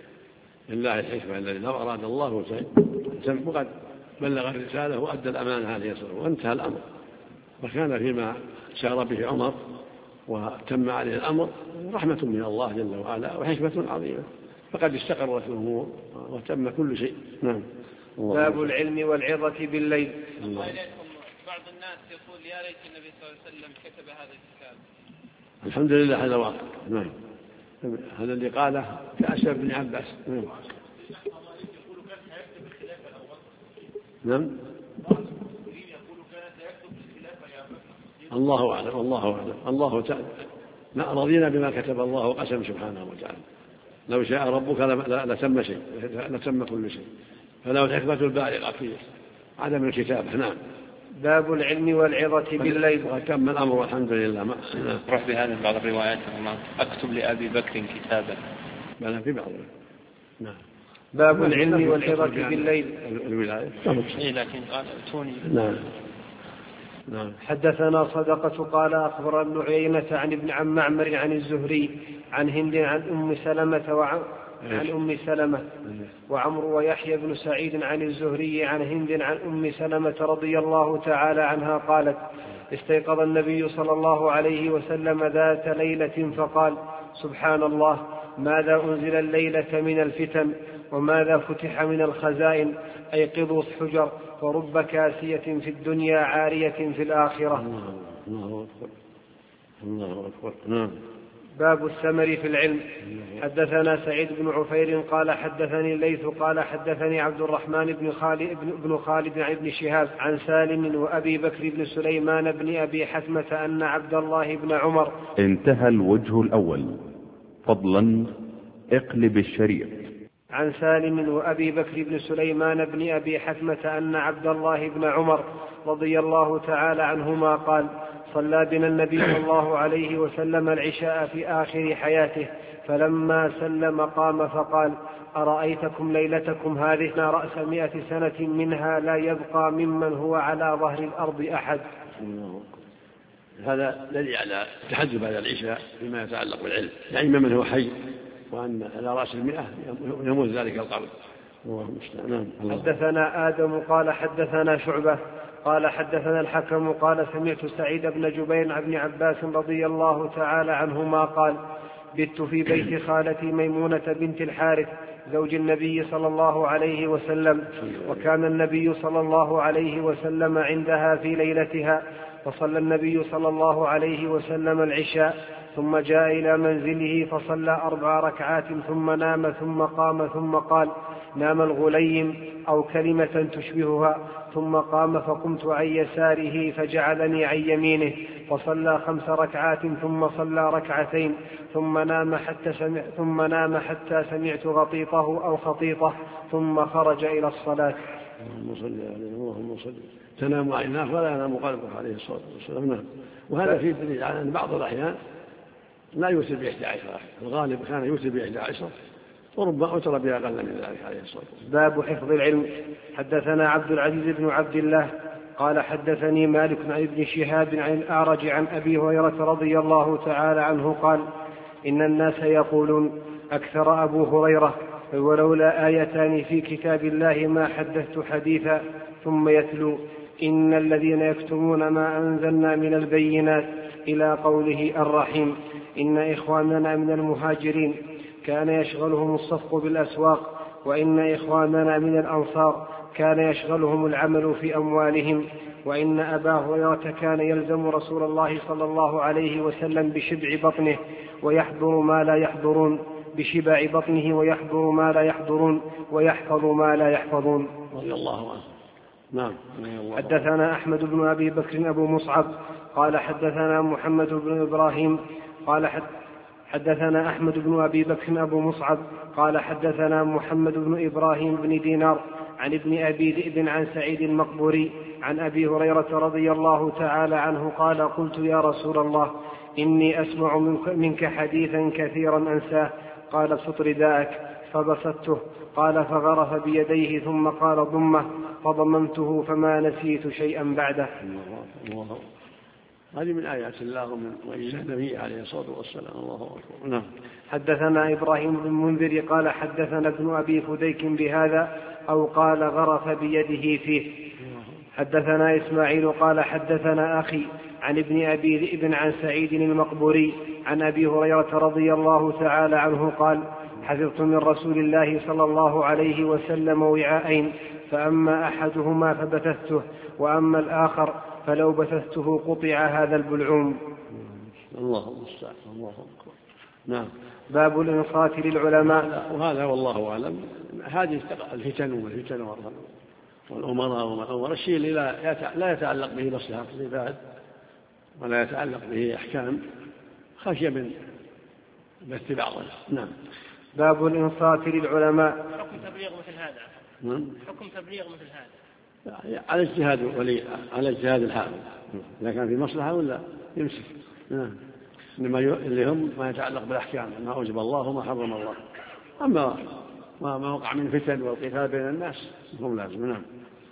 Speaker 3: الحكمة الذي لو أراد الله وقد بلغ الرسالة وأدى الأمانة عليه الصلاة والسلام وانتهى الأمر، وكان فيما سار به عمر وتم عليه الأمر رحمة من الله جل وعلا وحكمة عظيمة، فقد استقرت الأمور وتم كل شيء. نعم.
Speaker 2: باب العلم والعظة بالليل.
Speaker 4: بعض الناس يقول يا ليت النبي صلى الله عليه وسلم كتب هذا الكتاب.
Speaker 3: الحمد لله هذا واقع. نعم. هذا اللي قاله كأسر بن عباس. نعم. الله أعلم. الله تعالى لا رضينا بما كتب الله وقسم سبحانه وتعالى. لو شاء ربك لتم شيء، لتم كل شيء، فله الحكمة البالغة في عدم الكتابة. نعم.
Speaker 2: باب العلم والعظة بالليل.
Speaker 3: وتم الأمر والحمد لله.
Speaker 4: روح بهذا بعض الروايات أكتب لأبي بكر كتابا.
Speaker 3: بل في بعض. نعم.
Speaker 2: باب العلم والعظة بالليل.
Speaker 3: الولاية.
Speaker 4: لكن قال ائتوني.
Speaker 3: نعم.
Speaker 2: حدثنا صدقة قال أخبر ابن عيينة عن معمر عن الزهري عن هند عن أم سلمة وعمر ويحيى بن سعيد عن الزهري عن هند عن أم سلمة رضي الله تعالى عنها قالت استيقظ النبي صلى الله عليه وسلم ذات ليلة فقال سبحان الله ماذا أنزل الليلة من الفتن وماذا فتح من الخزائن أيقظوا الحجر ورب كاسية في الدنيا عارية في الآخرة.
Speaker 3: الله أكبر. نعم.
Speaker 2: باب الثمر في العلم. حدثنا سعيد بن عفير قال حدثني الليث قال حدثني عبد الرحمن بن خالد عن ابن شهاب عن سالم وأبي بكر بن سليمان بن أبي حثمة أن عبد الله بن عمر.
Speaker 1: انتهى الوجه الأول. فضلا اقلب الشريط.
Speaker 2: عن سالم وأبي بكر بن سليمان بن أبي حثمة أن عبد الله بن عمر رضي الله تعالى عنهما قال صلى بنا النبي صلى الله عليه وسلم العشاء في آخر حياته فلما سلم قام فقال أرأيتكم ليلتكم هذه رأس 100 سنة منها لا يبقى ممن هو على ظهر الأرض أحد.
Speaker 3: هذا دليل على تحجب هذا العشاء فيما يتعلق بالعلم، يعني من هو حي وأن على رأس 100 يموت ذلك القبر.
Speaker 2: حدثنا آدم قال حدثنا شعبة قال حدثنا الحكم قال سمعت سعيد بن جبير عن ابن عباس رضي الله تعالى عنهما قال بت في بيت خالتي ميمونة بنت الحارث زوج النبي صلى الله عليه وسلم وكان النبي صلى الله عليه وسلم عندها في ليلتها فصلى النبي صلى الله عليه وسلم العشاء ثم جاء إلى منزله فصلى 4 ركعات ثم نام ثم قام ثم قال نام الغليم أو كلمة تشبهها ثم قام فقمت عن يساره فجعلني عن يمينه فصلى 5 ركعات ثم صلى 2 ركعتين ثم نام حتى سمعت غطيطه أو خطيطه ثم خرج إلى الصلاة.
Speaker 3: اللهم صل. تنام عيناه ولا ينام قلبه عليه الصلاة والسلام. وهذا فيه دليل على أن بعض الأحيان لا يوتر ب11 الغالب كان يوتر ب11 وربما أوتر بأقل من ذلك عليه الصلاة والسلام.
Speaker 2: باب حفظ العلم. حدثنا عبد العزيز بن عبد الله قال حدثني مالك عن ابن شهاب عن الأعرج عن أبي هريرة رضي الله تعالى عنه قال إن الناس يقولون أكثر أبو هريرة ولولا آيتان في كتاب الله ما حدثت حديثا ثم يتلو إن الذين يكتمون ما أنزلنا من البينات إلى قوله الرحيم إن إخواننا من المهاجرين كان يشغلهم الصفق بالأسواق وإن إخواننا من الأنصار كان يشغلهم العمل في أموالهم وإن أبا هريرة كان يلزم رسول الله صلى الله عليه وسلم بشبع بطنه ويحضر ما لا يحضرون بشبع بطنه ويحضر ما لا يحضرون ويحفظ ما لا يحفظون.
Speaker 3: رضي الله عنه. نعم.
Speaker 2: حدثنا أحمد بن أبي بكر أبو مصعب قال حدثنا محمد بن إبراهيم قال حدثنا أحمد بن أبي بكر أبو مصعب قال حدثنا محمد بن إبراهيم بن دينار عن ابن أبي ذئب عن سعيد المقبوري عن أبي هريرة رضي الله تعالى عنه قال قلت يا رسول الله إني أسمع منك حديثا كثيرا أنساه قال ابسط رداءك فبسطته قال فغرف بيديه ثم قال ضمه فضممته فما نسيت شيئا بعده.
Speaker 3: هذه من آيات الله ومن النبي عليه الصلاة والسلام. الله أكبر. نعم.
Speaker 2: حدثنا إبراهيم بن المنذر قال حدثنا ابن أبي فديك بهذا أو قال غرف بيده فيه. حدثنا إسماعيل قال حدثنا أخي عن ابن أبي ذئب عن سعيد المقبوري عن أبي هريرة رضي الله تعالى عنه قال حفظت من رسول الله صلى الله عليه وسلم وعاءين فأما أحدهما فبثثته وأما الآخر فلو بثثته قطع هذا البلعوم.
Speaker 3: الله المستعان. الله أكبر. نعم.
Speaker 2: باب الإنصات للعلماء.
Speaker 3: وهذا والله أعلم هذه الفتن والأمراء الشيء اللي لا يتعلق به مصلحة العباد ولا يتعلق به أحكام خشية من بث بعضه. نعم.
Speaker 2: باب الإنصات للعلماء.
Speaker 7: حكم تبليغ مثل هذا. حكم تبليغ مثل هذا
Speaker 3: على اجتهاد على اجتهاد الحافظ، إذا كان في مصلحة ولا يمسك. إنما اللي هم ما يتعلق بالأحكام، ما أوجب الله وما حرم الله. أما ما وقع من فتن والقتال بين الناس هم لازم. نعم.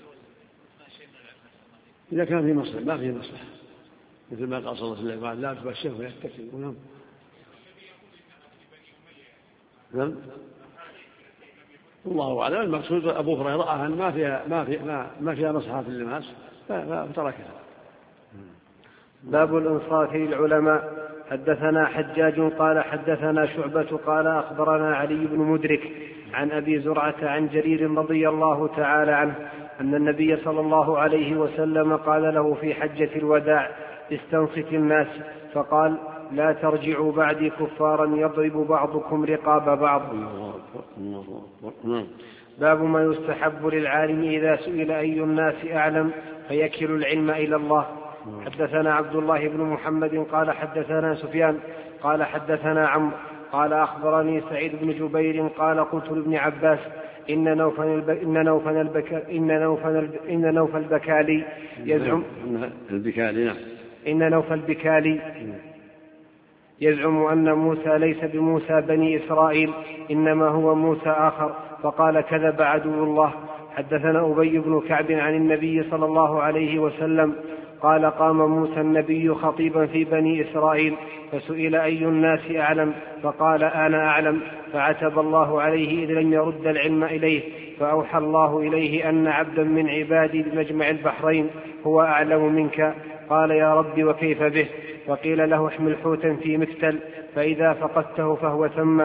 Speaker 3: إذا كان في مصلحة ما في مصلحة، مثل ما قال صلى الله عليه وسلم لا تبشره ويتكل. نعم. نعم. الله أعلم. المقصود أبو هريرة رأى أن ما فيها مصلحة في اللماس فتركها.
Speaker 2: باب الإنصات للعلماء. حدثنا حجاج قال حدثنا شعبة قال أخبرنا علي بن مدرك عن أبي زرعة عن جرير رضي الله تعالى عنه أن النبي صلى الله عليه وسلم قال له في حجة الوداع استنصت الناس، فقال لا ترجعوا بعدي كفارا يضرب بعضكم رقاب بعض. باب ما يستحب للعالم إذا سئل أي الناس أعلم فيكل العلم إلى الله. حدثنا عبد الله بن محمد قال حدثنا سفيان قال حدثنا عمرو قال أخبرني سعيد بن جبير قال قلت لابن عباس إن نوفل البكالي يزعم أن موسى ليس بموسى بني إسرائيل إنما هو موسى آخر، فقال كذب عدو الله. حدثنا أبي بن كعب عن النبي صلى الله عليه وسلم قال قام موسى النبي خطيبا في بني إسرائيل فسئل أي الناس أعلم فقال أنا أعلم، فعتب الله عليه إذ لم يرد العلم إليه، فأوحى الله إليه أن عبدا من عبادي بمجمع البحرين هو أعلم منك. قال يا رب وكيف به؟ وقيل له احمل حوتا في مكتل فإذا فقدته فهو ثم،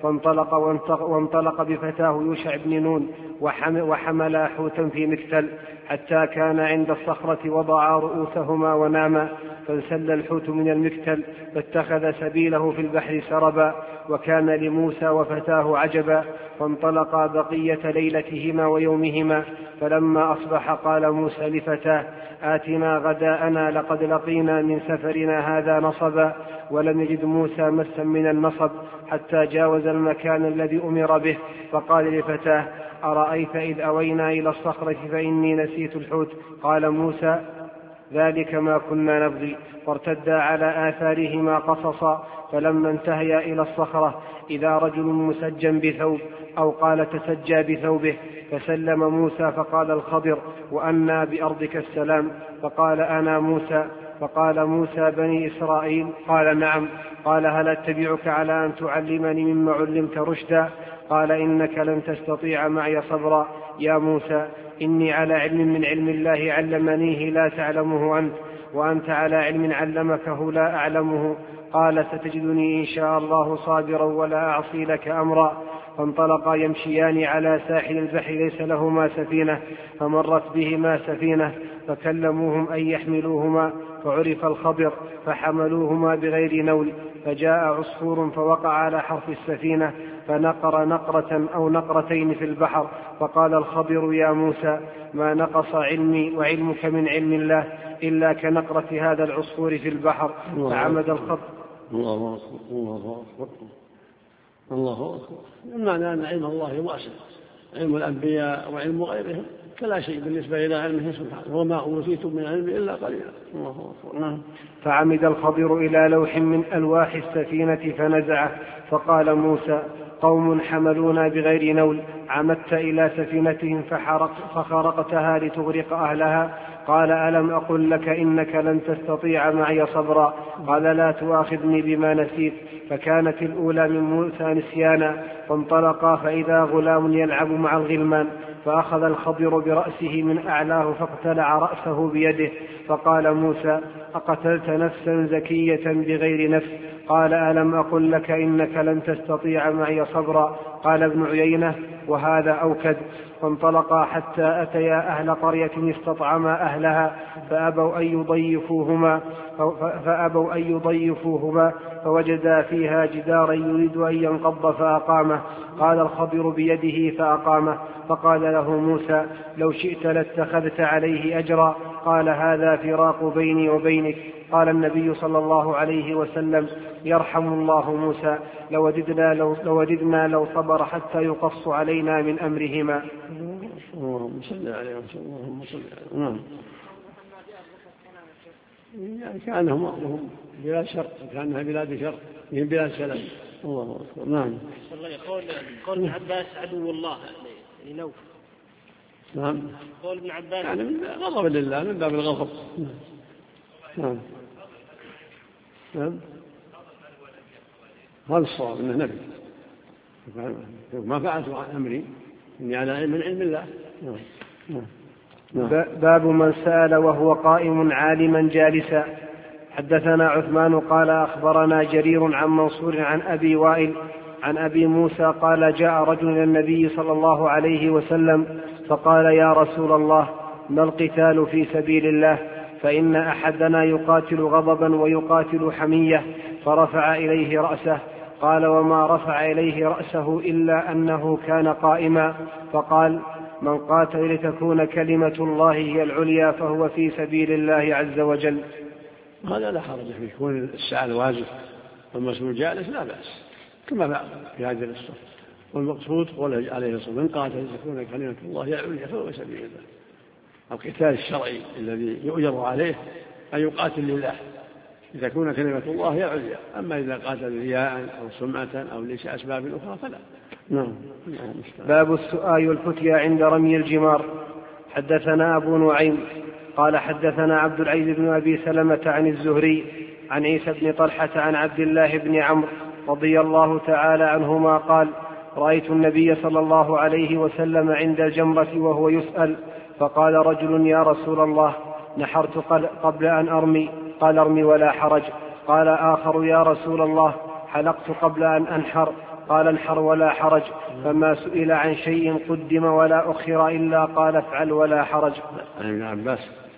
Speaker 2: وانطلق بفتاه يوشع بن نون وحملا حوتا في مكتل حتى كان عند الصخرة وضعا رؤوسهما وناما، فانسل الحوت من المكتل فاتخذ سبيله في البحر سربا، وكان لموسى وفتاه عجبا، فانطلقا بقية ليلتهما ويومهما. فلما أصبح قال موسى لفتاه آتنا غداءنا لقد لقينا من سفرنا هذا نصبا، ولم يجد موسى مسا من النصب حتى جاوز المكان الذي أمر به، فقال لفتاه أرأيت إذ أوينا إلى الصخرة فإني نسيت الحوت؟ قال موسى ذلك ما كنا نبغي، فارتدا على آثارهما قصصا. فلما انتهيا إلى الصخرة إذا رجل مسجى بثوب أو قال تسجى بثوبه، فسلم موسى فقال الخضر وأنى بأرضك السلام؟ فقال أنا موسى. فقال موسى بني إسرائيل؟ قال نعم. قال هل أتبعك على أن تعلمني مما علمت رشدا؟ قال إنك لن تستطيع معي صبرا يا موسى، إني على علم من علم الله علمنيه لا تعلمه أنت، وأنت على علم علمكه لا أعلمه. قال ستجدني إن شاء الله صابرا ولا أعصي لك أمرا. فانطلقا يمشيان على ساحل البحر ليس لهما سفينة، فمرت بهما سفينة فكلموهم أن يحملوهما، فعرف الخبر فحملوهما بغير نول، فجاء عصفور فوقع على حرف السفينة فنقر نقرة أو نقرتين في البحر، فقال الخبر يا موسى ما نقص علمي وعلمك من علم الله إلا كنقرة هذا العصفور في البحر. فعمد الخبر.
Speaker 3: الله أكبر. الله أكبر. المعنى أن علم الله واسع، علم الأنبياء وعلم غيرهم فلا شيء بالنسبة إلى علمه سبحانه، وما أوتيتم من علم إلا قليلا. الله أكبر.
Speaker 2: فعمد الخضر إلى لوح من ألواح السفينة فنزعه، فقال موسى قوم حملونا بغير نول، عمدت إلى سفينتهم فخرقتها لتغرق أهلها. قال ألم أقل لك إنك لن تستطيع معي صبرا؟ قال لا تؤاخذني بما نسيت. فكانت الأولى من موسى نسيانا، فانطلقا فإذا غلام يلعب مع الغلمان، فأخذ الخضر برأسه من أعلاه فاقتلع رأسه بيده، فقال موسى أقتلت نفسا زكية بغير نفس؟ قال ألم أقل لك إنك لن تستطيع معي صبرا؟ قال ابن عيينة: وهذا أوكد. فانطلقا حتى أتيا أهل قرية استطعما أهلها فأبوا أن يضيفوهما فوجدا فيها جدارا يريد أن ينقض فأقامه. قال الخضر بيده فأقامه. فقال له موسى: لو شئت لاتخذت عليه أجرا. قال: هذا فراق بيني وبينك. قال النبي صلى الله عليه وسلم: يرحم الله موسى، لوددنا لو صبر حتى يقص علينا من أمرهما.
Speaker 3: اللهم صل عليه وسلم. اللهم صل عليه. نعم. يعني كأنهم بلاد شرق، كأنها بلاد شرق، من بلاد سلام. الله أكبر. نعم.
Speaker 7: قول ابن عباس: عدو الله لنوف.
Speaker 3: نعم.
Speaker 7: قول ابن عباس
Speaker 3: يعني من غضب لله، من باب الغضب. نعم. نعم. هذا الصواب انه نبي، ما فعلت عن امري اني على علم من علم الله.
Speaker 2: باب من سأل وهو قائم عالما جالسا. حدثنا عثمان قال أخبرنا جرير عن منصور عن أبي وائل عن أبي موسى قال: جاء رجل إلى النبي صلى الله عليه وسلم فقال: يا رسول الله، ما القتال في سبيل الله؟ فإن أحدنا يقاتل غضبا ويقاتل حمية. فرفع إليه رأسه. قال: وما رفع إليه رأسه إلا أنه كان قائما. فقال: من قاتل لتكون كلمة الله هي العليا فهو في سبيل الله عز وجل.
Speaker 3: هذا لا حرج فيه، يكون السؤال واجب والمسؤول جالس لا بأس، كما في هذه القصة. والمقصود قوله عليه الصلاة والسلام: من قاتل لتكون كلمة الله هي العليا فهو في سبيل الله. القتال الشرعي الذي يؤجر عليه أن يقاتل لله لتكون كلمة الله هي العليا. أما إذا قاتل رياء أو سمعة أو لأسباب أخرى فلا. نعم.
Speaker 2: باب السؤال والفتيا عند رمي الجمار. حدثنا أبو نعيم قال حدثنا عبد العزيز بن أبي سلمة عن الزهري عن عيسى بن طلحة عن عبد الله بن عمرو رضي الله تعالى عنهما قال: رأيت النبي صلى الله عليه وسلم عند الجمرة وهو يسأل، فقال رجل: يا رسول الله، نحرت قبل أن أرمي. قال: ارمي ولا حرج. قال آخر: يا رسول الله، حلقت قبل أن أنحر. قال: انحر ولا حرج. فما سئل عن شيء قدم ولا أخر إلا قال: افعل ولا حرج.
Speaker 3: ابن عباس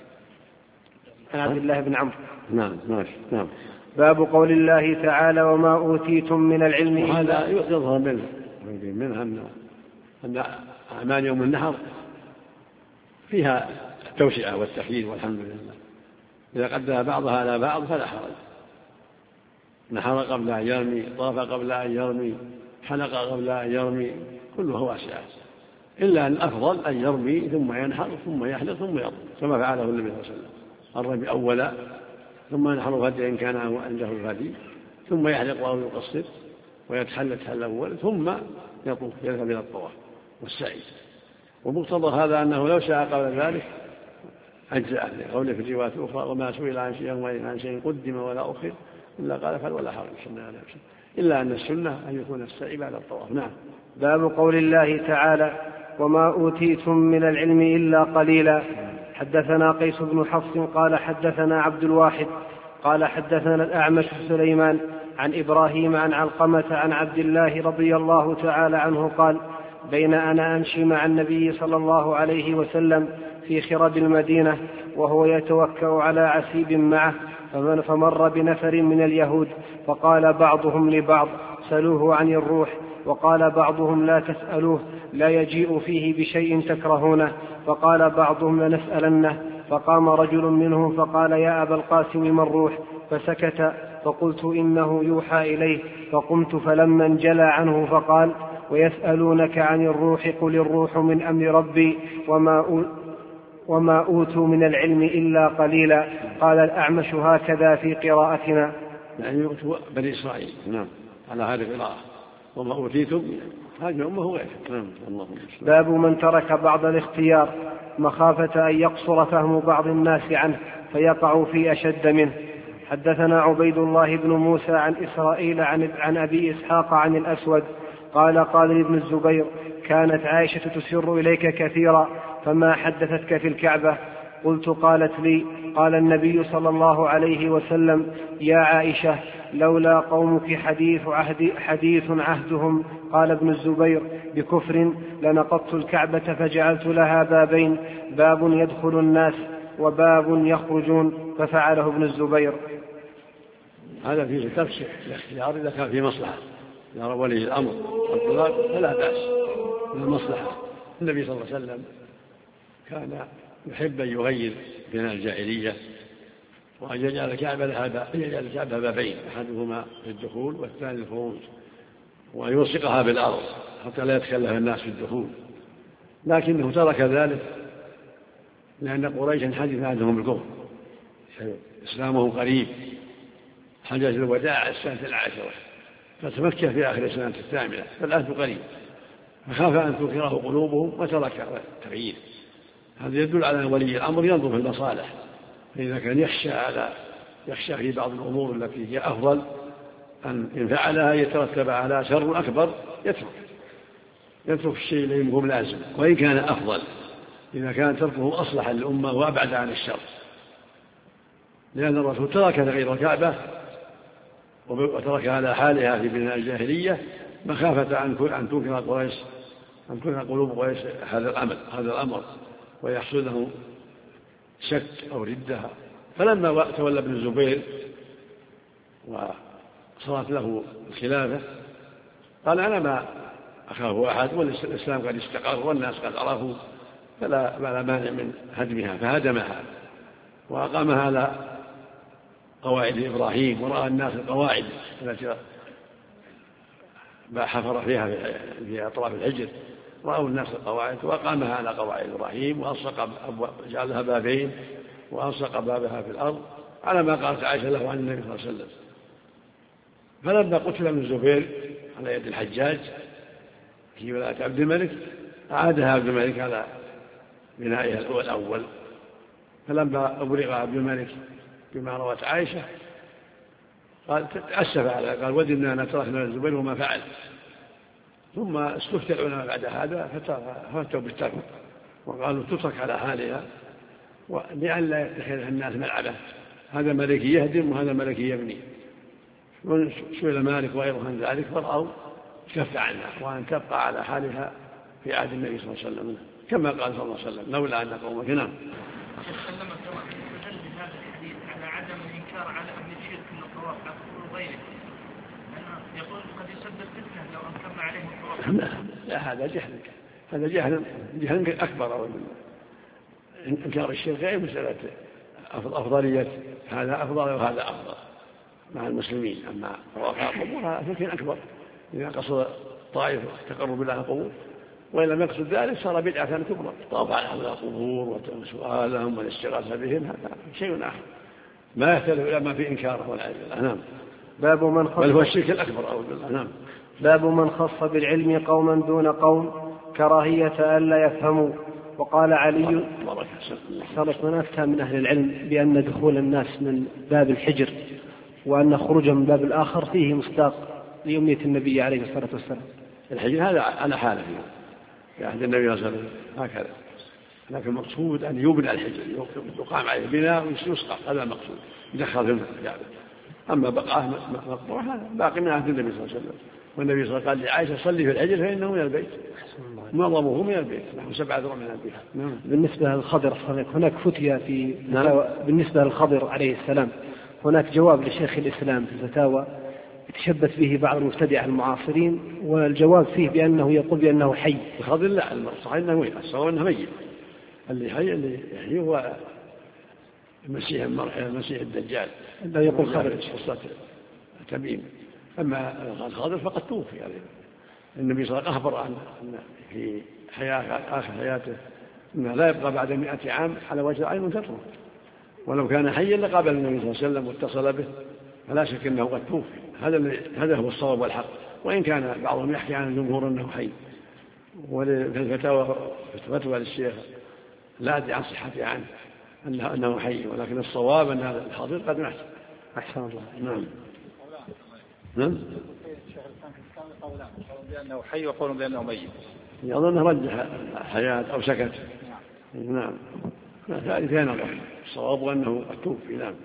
Speaker 2: عن عبد الله بن عمرو.
Speaker 3: نعم.
Speaker 2: باب قول الله تعالى: وما أوتيتم من العلم.
Speaker 3: هذا يظهر منها أن أعمال يوم النحر فيها التوسعة والتحييد والحمد لله. إذا قدها بعضها على بعض فلا حرج. نحر قبل أن يرمي، طاف قبل أن يرمي، حلق قبل أن يرمي، كلها واسعة، إلا أن الأفضل أن يرمي ثم ينحر ثم يحلق ثم يرمي، كما فعله النبي صلى الله عليه وسلم. الرمي أولا ثم ينحر فدي إن كان عنده الفدي، ثم يحلق أو يقصر ويتحلل الأول ثم يطوف يذهب إلى الطواف والسعي. ومقتضى هذا أنه لو شاء قبل ذلك أجزاء، لقوله في الروايات الأخرى: وما سئل عن شيء قدم ولا أخر إلا قال: افعل ولا حرج. إلا أن السنة أن يكون السعي بعد الطواف. نعم.
Speaker 2: باب قول الله تعالى: وما أوتيتم من العلم إلا قليلا. حدثنا قيس بن حفص قال حدثنا عبد الواحد قال حدثنا الأعمش سليمان عن إبراهيم عن علقمة عن عبد الله رضي الله تعالى عنه قال: بين أنا أمشي مع النبي صلى الله عليه وسلم في خرب المدينة وهو يتوكأ على عسيب معه، فمر بنفر من اليهود، فقال بعضهم لبعض: سلوه عن الروح. وقال بعضهم: لا تسألوه، لا يجيء فيه بشيء تكرهونه. فقال بعضهم: لنسألنه. فقام رجل منهم فقال: يا أبا القاسم، ما الروح؟ فسكت. فقلت: إنه يوحى إليه. فقمت فلما انجلى عنه فقال: ويسألونك عن الروح قل الروح من أمر ربي وما أوتوا من العلم إلا قليلا. قال الأعمش: هكذا في قراءتنا.
Speaker 3: يعني يؤتوا بني إسرائيل. نعم، على هذه القراءة: وما أوتيتم هذه أمه غير. نعم.
Speaker 2: باب من ترك بعض الاختيار مخافة أن يقصر فهم بعض الناس عنه فيقع في أشد منه. حدثنا عبيد الله بن موسى عن إسرائيل عن أبي إسحاق عن الأسود قال: قال ابن الزبير: كانت عائشة تسر إليك كثيرا، فما حدثتك في الكعبة؟ قلت قالت لي قال النبي صلى الله عليه وسلم يا عائشة لولا قومك حديث عهدهم قال ابن الزبير بكفر لنقضت الكعبة فجعلت لها بابين باب يدخل الناس وباب يخرجون ففعله ابن الزبير.
Speaker 3: هذا فيه تفسير الاختيار إذا كان في مصلحة يرى ولي الأمر الطلاق فلا بأس من المصلحة. النبي صلى الله عليه وسلم كان يحب أن يغير بين الجاهلية وأن يجعل الكعبة بابين أحدهما للدخول والثاني للخروج وأن يلصقها بالأرض حتى لا يتكلف الناس في الدخول، لكنه ترك ذلك لأن قريشا حدث عندهم بالكفر إسلامهم قريب حجة الوداع السنة 10 فتمكن في آخر السنة 8 فالآن قريب فخاف أن تنكره قلوبهم وترك التغيير. هذا يدل على أن ولي الأمر ينظر في المصالح، فإذا كان يخشى في بعض الأمور التي هي أفضل أن فعلها يترتب على شر أكبر يترك الشيء الذي هو لازم وإن كان أفضل إذا كان تركه أصلح للأمة وأبعد عن الشر، لأن الرسول ترك تغيير الكعبة وتركها على حالها في بناء الجاهلية مخافة أن تنكر قلوب قريش هذا الأمر ويحصل له شك أو ردة. فلما تولى ابن الزبير وصارت له الخلافة قال أنا ما أخاف أحد والإسلام قد استقر والناس قد عرفوا فلا مانع من هدمها فهدمها وأقامها على قواعد إبراهيم ورأى الناس القواعد التي حفر فيها في أطراف الحجر رأوا الناس القواعد وأقامها على قواعد إبراهيم وألصق جعلها بابين وألصق بابها في الأرض على ما قالت عائشة له عن النبي صلى الله عليه وسلم. فلما قتل ابن الزبير على يد الحجاج في ولاية عبد الملك أعادها عبد الملك على بنائها الأول. فلما أبلغ عبد الملك بما روت عائشة قال تأسف على قال ودنا أن تركنا الزبير وما فعل. ثم استفتى العلماء بعد هذا فتوا بالترك وقالوا تترك على حالها لئلا يتخذها الناس ملعبة، هذا ملكي يهدم وهذا ملكي يبني. سئل مالك وغيره عن ذلك فرأوا كف عنها وأن تبقى على حالها في عهد النبي صلى الله عليه وسلم كما قال صلى الله عليه وسلم لولا أن قومك نام.
Speaker 4: على عدم الإنكار على أهل الشرك من الطواف وغيره يقول قد يسبب فتنة لو أنكرنا عليهم الطواف.
Speaker 3: لا هذا جهل أكبر. إنكار الشرك غير مسألة أفضلية هذا أفضل وهذا أفضل مع المسلمين، أما طواف على القبور هذا شرك أكبر إذا قصد طائف تقرب إلى القبور وإن لم يقصد ذلك صار بدعة كبرى. طواف على القبور وسؤالهم والاستغاثة بهم هذا شيء آخر ما يختلف إلى ما في إنكاره والعياذ بالله. نعم. بل هو الشرك الأكبر أو بالله. نعم.
Speaker 2: باب من خص بالعلم قوما دون قوم كراهية ألا يفهموا. وقال علي صارت من أفتى من أهل العلم بأن دخول الناس من باب الحجر وأن خروجهم من باب الآخر فيه مصداق ليمنية النبي عليه الصلاة والسلام.
Speaker 3: الحجر هذا على حاله في عهد النبي صلى الله عليه وسلم هكذا، لكن المقصود أن يبنى الحجر يقام عليه بناء ويسقط، هذا المقصود يدخل في المكان. أما بقاه مقطوع هذا باقي من عهد النبي صلى الله عليه وسلم، والنبي صلى الله عليه وسلم قال لعائشة صلي في الحجر فإنه من البيت معظمه من البيت نحو 7 ذرع من البيت. نعم.
Speaker 2: بالنسبة للخضر هناك فتية في بالنسبة للخضر عليه السلام هناك جواب لشيخ الإسلام في الفتاوى يتشبث به بعض المبتدعة المعاصرين، والجواب فيه بأنه يقول بأنه حي.
Speaker 3: الخضر لا، الصحيح أنه الصواب أنه ميت. اللي حي اللي يحيي هو المسيح الدجال
Speaker 2: لا يقول خضر
Speaker 3: قصة تميم. أما الخضر فقد توفي يعني. النبي صلى الله عليه وسلم أخبر عن في آخر حياته أنه لا يبقى بعد 100 عام على وجه عين تترك، ولو كان حيا لقابل النبي صلى الله عليه وسلم واتصل به، فلا شك أنه قد توفي. هذا هو الصواب والحق، وإن كان بعضهم يحكي عن الجمهور أنه حي. وفي الفتوى للشيخ لا أدري عن صحته عنه أنه حي، ولكن الصواب أن هذا الحاضر قد مات.
Speaker 2: أحسن الله.
Speaker 3: نعم. نعم.
Speaker 8: قولان بأنه حي وقول بأنه ميت.
Speaker 3: يظن رجح الحياة أو سكت. نعم. ذلك نظر، الصواب أنه التوفي. نعم.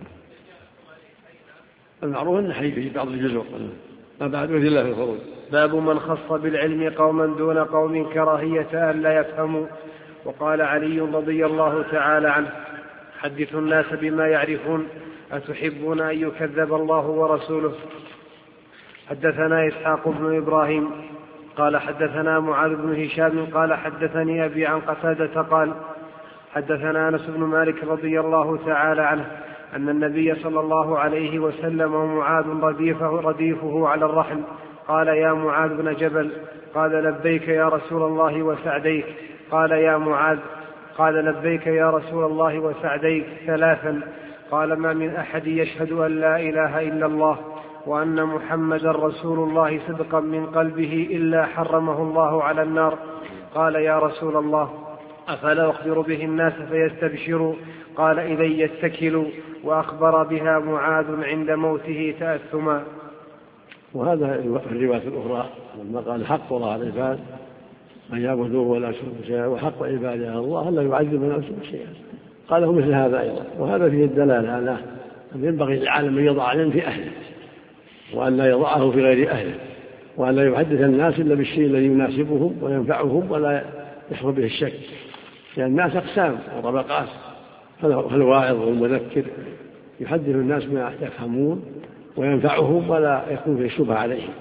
Speaker 3: المعروف أن حي في بعض الجزر ما بعد وجه الله في الخروج.
Speaker 2: باب من خص بالعلم قوما دون قوم كراهية أن لا يفهموا. وقال علي رضي الله تعالى عنه: حدثوا الناس بما يعرفون، أتحبون أن يكذب الله ورسوله؟ حدثنا إسحاق بن إبراهيم قال حدثنا معاذ بن هشام قال حدثني أبي عن قتادة قال حدثنا أنس بن مالك رضي الله تعالى عنه أن النبي صلى الله عليه وسلم ومعاذ رديفه على الرحل قال: يا معاذ بن جبل. قال: لبيك يا رسول الله وسعديك. قال: يا معاذ. قال: لبيك يا رسول الله وسعديك 3. قال: ما من أحد يشهد أن لا إله إلا الله وأن محمدا رسول الله صدقا من قلبه إلا حرمه الله على النار. قال: يا رسول الله، أفلا أخبر به الناس فيستبشروا؟ قال: إلي يتكلوا. وأخبر بها معاذ عند موته تأثما.
Speaker 3: وهذا الرواية الأخرى لما قال: حق الله على العباد أن يعبدوه ولا يشركوا شيئا، وحق عباده على الله ألا يعذب من يشرك شيئا. قاله مثل هذا أيضا. وهذا فيه الدلالة على أن ينبغي للعالم أن يضع العلم في أهله وأن لا يضعه في غير أهله، وأن لا يحدث الناس إلا بالشيء الذي يناسبهم وينفعهم ولا يحصل به الشك. لأن الناس أقسام وطبقات، فالواعظ والمذكر يحدث الناس ما يفهمون وينفعهم ولا يكون فيه شبهة عليهم.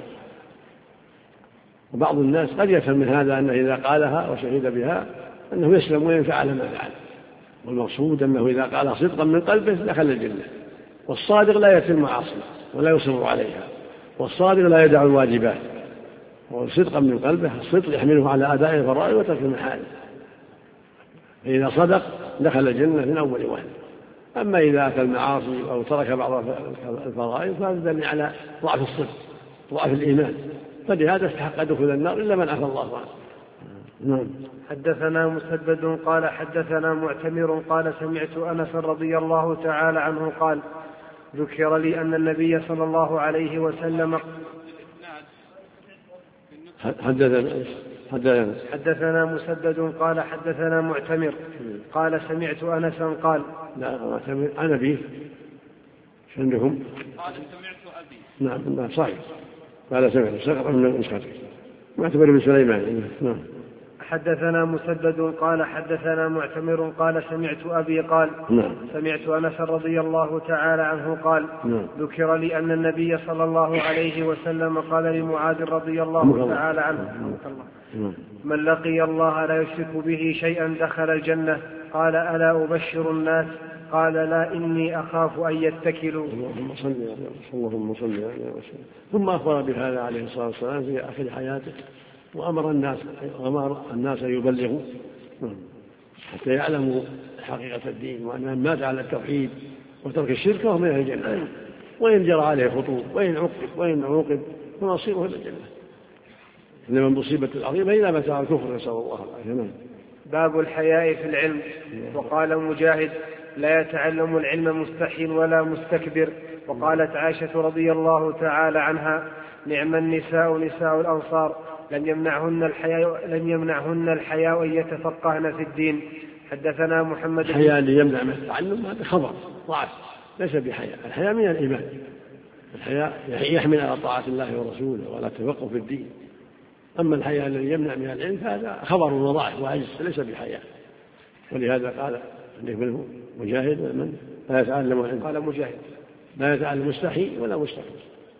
Speaker 3: وبعض الناس قد يفهم من هذا أنه إذا قالها وشهد بها أنه يسلم وينفع على ما فعل، والمقصود أنه إذا قال صدقا من قلبه دخل الجنة. والصادق لا يتم معاصي ولا يصر عليها، والصادق لا يدع الواجبات. وصدقا من قلبه الصدق يحمله على أداء الفرائض وترك المحارم، فإذا صدق دخل الجنة من أول وهله. أما إذا أتى المعاصي أو ترك بعض الفرائض فهذا دليل على ضعف الصدق ضعف الإيمان، فلهذا استحق دخول النار إلا من عفى الله عنه. نعم.
Speaker 2: حدثنا مسدد قال حدثنا معتمر قال سمعت أنس رضي الله تعالى عنه قال: ذكر لي أن النبي صلى الله عليه وسلم حدثنا مسدد قال حدثنا معتمر قال سمعت أنسا قال:
Speaker 3: لا معتمر أنا به عندكم
Speaker 4: قال سمعت أبي.
Speaker 3: نعم صحيح. قال سمعت سقط من المسكت معتمر بن سليمان. نعم.
Speaker 2: حدثنا مسدد قال حدثنا معتمر قال سمعت أبي قال: سمعت أنس رضي الله تعالى عنه قال: ذكر لي أن النبي صلى الله عليه وسلم قال لمعاذ رضي الله تعالى عنه: من لقي الله لا يشرك به شيئا دخل الجنة. قال: ألا أبشر الناس؟ قال: لا، إني أخاف أن يتكلوا.
Speaker 3: اللهم صل على وسلم. ثم أخبر بهذا عليه الصلاة والسلام في آخر حياته، وأمر الناس أن يبلغوا حتى يعلموا حقيقة الدين، وأن من مات على التوحيد وترك الشرك فهو من أهل الجنة، وإن جرى عليه خطوب وإن عوقب فمصيره إلى الجنة. إنما المصيبة العظيمة إذا مات على الكفر، نسأل الله العافية.
Speaker 2: باب الحياء في العلم. وقال مجاهد: لا يتعلم العلم مستحي ولا مستكبر. وقالت عائشة رضي الله تعالى عنها: نعم النساء نساء الأنصار لم يمنعهن الحياء أن يتفقهن في الدين. حدثنا محمد بن
Speaker 3: الحياء اللي يمنع من التعلم هذا خبر ضعف، ليس بحياء. الحياء من الإيمان، الحياء يحمل على طاعة الله ورسوله ولا تفقه في الدين. أما الحياء الذي يمنع من العلم فهذا خبر وضعف وعجز، ليس بحياء. ولهذا قال مجاهد: من لا يتعلم العلم، قال مجاهد: لا يتعلم مستحي ولا مستحي.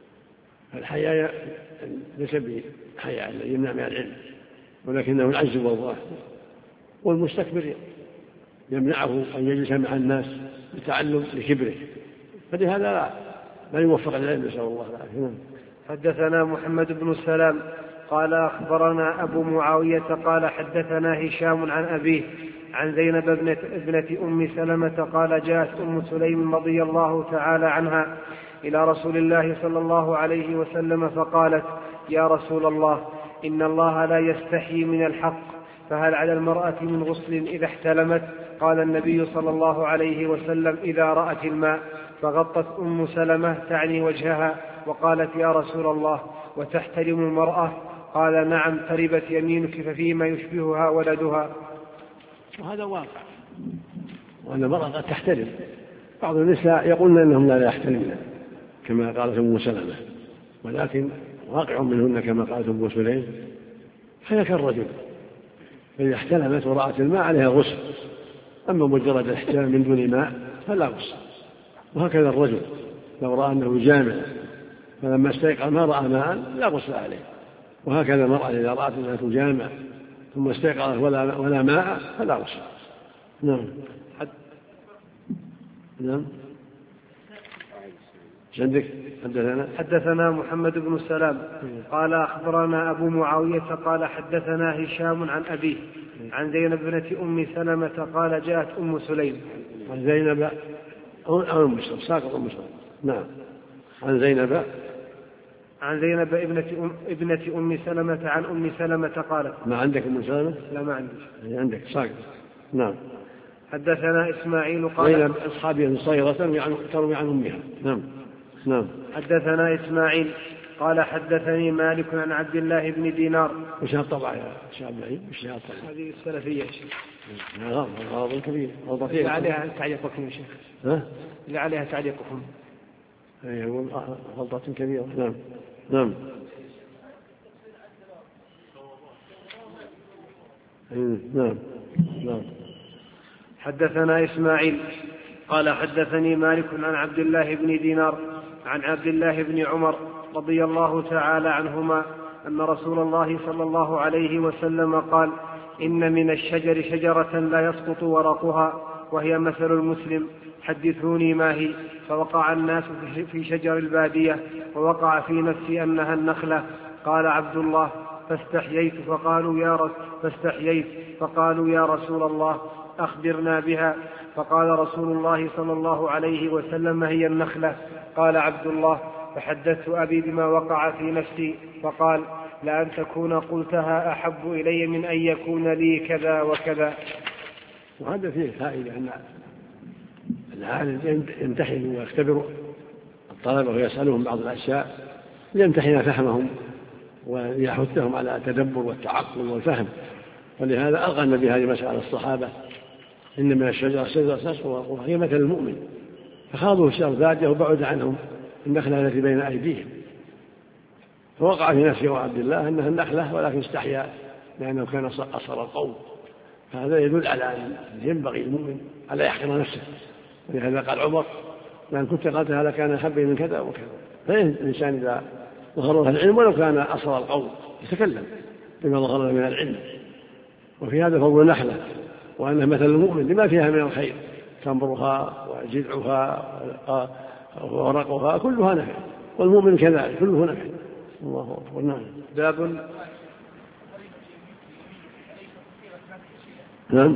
Speaker 3: الحياء ليس بحياء الذي يمنع من العلم، ولكنه العجز والضعف. والمستكبر يمنعه أن يجلس مع الناس لتعلم لكبره، فلهذا لا يوفق العلم، نسأل الله العافية.
Speaker 2: حدثنا محمد بن السلام قال أخبرنا أبو معاوية قال حدثنا هشام عن أبيه عن زينب ابنة أم سلمة قال: جاءت أم سليم رضي الله تعالى عنها إلى رسول الله صلى الله عليه وسلم فقالت: يا رسول الله، إن الله لا يستحيي من الحق، فهل على المرأة من غسل إذا احتلمت؟ قال النبي صلى الله عليه وسلم: إذا رأت الماء. فغطت أم سلمة تعني وجهها وقالت: يا رسول الله، وتحتلم المرأة؟ قال: نعم، تربت يمينك، ففيما يشبهها ولدها.
Speaker 3: وهذا واقع، وأن المرأة قد تحترم. بعض النساء يقولن إنهم لا يحترمن كما قالت أم سلمة، ولكن واقع منهن كما قالت أم سليم هي كالرجل، فإذا احتلمت ورأت الماء عليها الغسل، أما مجرد الاحتلام من دون ماء فلا غسل. وهكذا الرجل لو رأى أنه جامع فلما استيقظ ما رأى ماء لا غسل عليه، وهكذا المرأة إذا رأت أنها تجامع ثم استيقظت ولا ماء فلا غسل. نعم. نعم.
Speaker 2: حدثنا محمد بن سلام قال أخبرنا أبو معاوية قال حدثنا هشام عن أبيه عن زينب بنت أم سلمة قال جاءت أم سليم.
Speaker 3: عن زينب أم سلمة ساقط أم سلمة. نعم. عن زينب
Speaker 2: ابنة أم سلمة عن أم سلمة قالت.
Speaker 3: ما عندك أم سلمة؟
Speaker 2: لا ما عندي.
Speaker 3: عندك ساقط. نعم.
Speaker 2: حدثنا إسماعيل قال
Speaker 3: زينب أصحابها صغيرة تروي عن أمها. نعم. نعم.
Speaker 2: حدثنا إسماعيل قال حدثني مالك عن عبد الله بن دينار.
Speaker 3: وش هالطبع يا شعب العيد؟ وش هالطبع؟
Speaker 2: هذه السلفية يا شيخ.
Speaker 3: غلط كبير.
Speaker 2: اللي عليها تعليقكم يا شيخ.
Speaker 3: ها؟
Speaker 2: اللي عليها تعليقكم.
Speaker 3: أي غلطة كبيرة. نعم. نعم. نعم. نعم.
Speaker 2: حدثنا إسماعيل قال حدثني مالك عن عبد الله بن دينار عن عبد الله بن عمر رضي الله تعالى عنهما أن رسول الله صلى الله عليه وسلم قال إن من الشجر شجرة لا يسقط ورقها وهي مثل المسلم حدثوني ما هي. فوقع الناس في شجر البادية ووقع في نفسي أنها النخلة. قال عبد الله فاستحييت فقالوا يا رسول الله أخبرنا بها. فقال رسول الله صلى الله عليه وسلم هي النخلة. قال عبد الله فحدثت أبي بما وقع في نفسي فقال لأن تكون قلتها أحب إلي من أن يكون لي كذا وكذا.
Speaker 3: وهذا فيه فائدة أن العالم يمتحن ويختبر الطلبة ويسألهم بعض الأشياء ليمتحن فهمهم ويحثهم على التدبر والتعقل والفهم. ولهذا ألقى النبي هذه مسألة الصحابة إن من الشجرة شجرة تسقط هي مثل المؤمن، فخاضوا الشر ذاته وبعد عنهم النخلة التي بين أيديهم. فوقع في نفسه وعبد الله أنها النخلة ولكن استحيا لأنه كان أصغر القوم. فهذا يدل على أن ينبغي المؤمن على يحقر نفسه. ولهذا قال عمر لأن كنت قلتها لكان أحب من كذا وكذا. فالإنسان إذا ظهر له العلم ولو كان أصغر القوم يتكلم بما ظهر له من العلم. وفي هذا فضل النخلة وأنها مثل المؤمن لما فيها من الخير، تمرها وجذعها وورقها كلها نفع، والمؤمن كذلك كله نفع. الله أكبر. نعم.
Speaker 2: باب.
Speaker 3: نعم.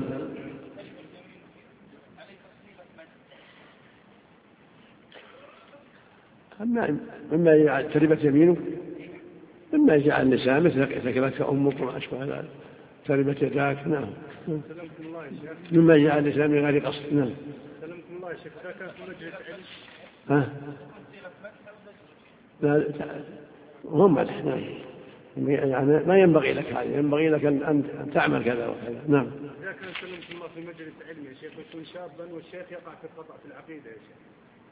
Speaker 3: مما يجعل تربة يمينك مما يجعل النساء مثلك ثكلتك أمك وما أشبه ذلك تربة يداك. نعم. مما يجعل النساء من غير قصد. نعم.
Speaker 2: سلمكم الله يا شيخ كانت مجلس
Speaker 3: علم. لا هم مدح. نعم. يعني ما ينبغي لك هذا، ينبغي لك أن تعمل كذا وكذا. نعم.
Speaker 2: إذا كان سلمكم الله في مجلس علم يا شيخ ويكون شابا والشيخ يقع في الخطأ في العقيدة يا شيخ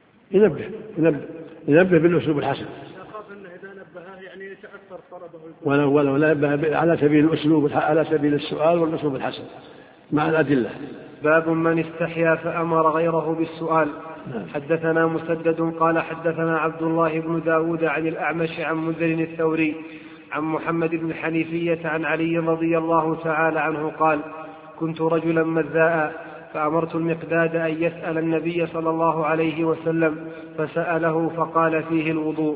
Speaker 3: ينبه بالأسلوب الحسن.
Speaker 2: أخاف أنه إذا نبهه يعني يتأثر طلبه
Speaker 3: ولو نبه على سبيل الأسلوب على سبيل السؤال والأسلوب الحسن مع الأدلة.
Speaker 2: باب من استحيا فأمر غيره بالسؤال. حدثنا مسدد قال حدثنا عبد الله بن داود عن الأعمش عن منذر الثوري عن محمد بن حنيفية عن علي رضي الله تعالى عنه قال كنت رجلا مذاء فأمرت المقداد أن يسأل النبي صلى الله عليه وسلم فسأله فقال فيه الوضوء.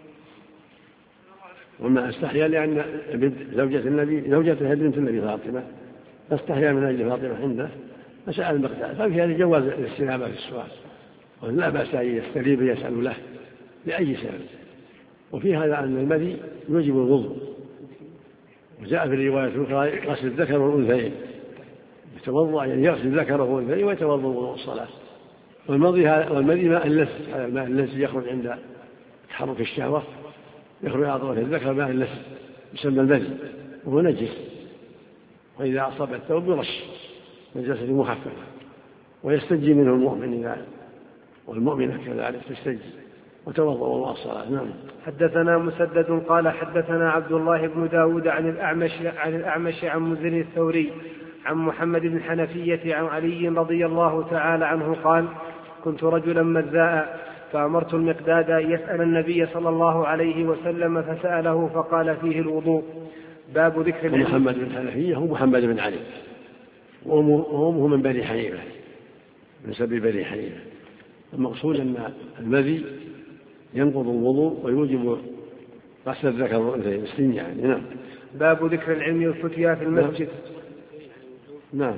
Speaker 3: وما استحيا لأن زوجته بنت النبي فاطمة فاستحيا من أجل فاطمة عنده فسأل المقداد، ففي هذا جواز الاستنابة في السؤال ولا بأس أن يستريب يسأل له لأي سبب. وفي هذا أن المذي يوجب الوضوء. وجاء في الرواية الأخرى غسل الذكر والأنثيين يتوضأ يعني يغسل ذكره والأنثيين ويتوضأ وضوء الصلاة. والمذي ماء اللثة، هذا الماء الذي يخرج عند تحرك الشهوة يخرج على طرف الذكر ماء اللثة يسمى المذي وهو نجس، وإذا أصاب الثوب يرش نجاسة مخففة. ويستجي منه المؤمن والمؤمنة كذلك تستجي وتوضأ مع الصلاة. نعم.
Speaker 2: حدثنا مسدد قال حدثنا عبد الله بن داود عن الأعمش عن مزن الثوري عن محمد بن حنفية عن علي رضي الله تعالى عنه قال كنت رجلا مذاء فأمرت المقداد أن يسأل النبي صلى الله عليه وسلم فسأله فقال فيه الوضوء. باب ذكر العلم.
Speaker 3: محمد بن حنفية هو محمد بن علي وأمه من بني حنيفة من سبي بني حنيفة. المقصود أن المذي ينقض الوضوء ويوجب غسل الذكر والأنثى يعني. نعم.
Speaker 2: باب ذكر العلم والفتيا في المسجد.
Speaker 3: نعم.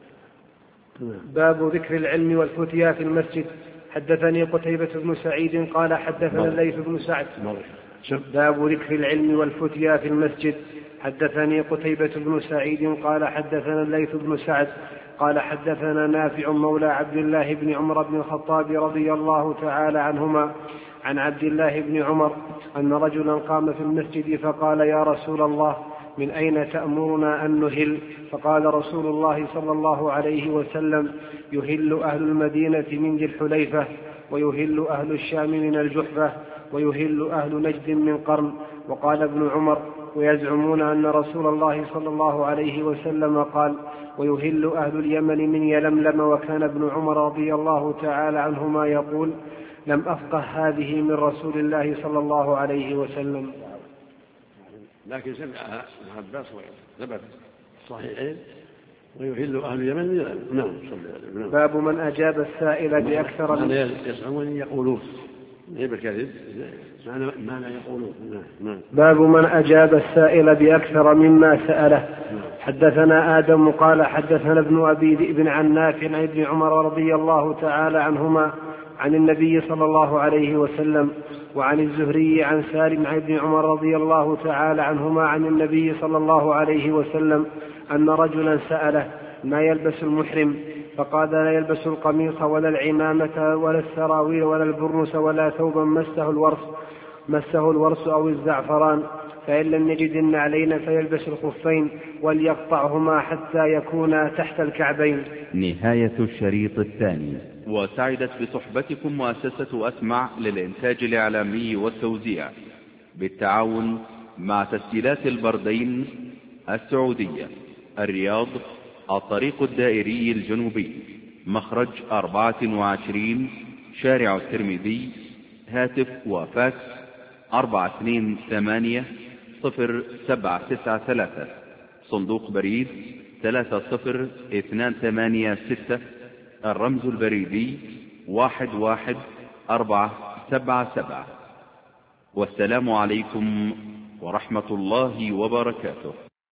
Speaker 2: باب ذكر العلم والفتيا في المسجد. حدثني قتيبة بن سعيد قال حدثنا الليث بن سعد. باب ذكر العلم والفتيا في المسجد. حدثني قتيبة بن سعيد قال حدثنا الليث بن سعد قال حدثنا نافع مولى عبد الله بن عمر بن الخطاب رضي الله تعالى عنهما عن عبد الله بن عمر أن رجلا قام في المسجد فقال يا رسول الله من أين تأمرنا أن نهل؟ فقال رسول الله صلى الله عليه وسلم يهل أهل المدينة من ذي الحليفة ويهل أهل الشام من الجحفة ويهل أهل نجد من قرن. وقال ابن عمر ويزعمون أن رسول الله صلى الله عليه وسلم قال ويهل أهل اليمن من يلملم. وكان ابن عمر رضي الله تعالى عنهما يقول لم أفقه هذه من رسول الله صلى الله عليه وسلم.
Speaker 3: لكن سمعها ابن عباس وثبت صحيحين ويهل أهل اليمن من يلملم. نعم.
Speaker 2: باب من أجاب السائل بأكثر من
Speaker 3: يزعمون يقولون بالكذب ما لا يقولون.
Speaker 2: باب من أجاب السائل بأكثر مما سأله. حدثنا آدم قال حدثنا ابن أبي ذئب عن نافع عن ابن عمر رضي الله تعالى عنهما عن النبي صلى الله عليه وسلم وعن الزهري عن سالم عن ابن عمر رضي الله تعالى عنهما عن النبي صلى الله عليه وسلم أن رجلا سأله ما يلبس المحرم؟ فقال لا يلبس القميص ولا العمامة ولا السراويل ولا البرنس ولا ثوبا مسه الورس أو الزعفران، فإن لم يجد النعلين فيلبس الخفين وليقطعهما حتى يكونا تحت الكعبين.
Speaker 1: نهاية الشريط الثاني. وسعدت بصحبتكم مؤسسة أسمع للإنتاج الإعلامي والتوزيع بالتعاون مع تسجيلات البردين السعودية، الرياض، الطريق الدائري الجنوبي، مخرج 24 شارع الترمذي، هاتف وفاكس 428-0793، صندوق بريد 30286، الرمز البريدي 11477. والسلام عليكم ورحمة الله وبركاته.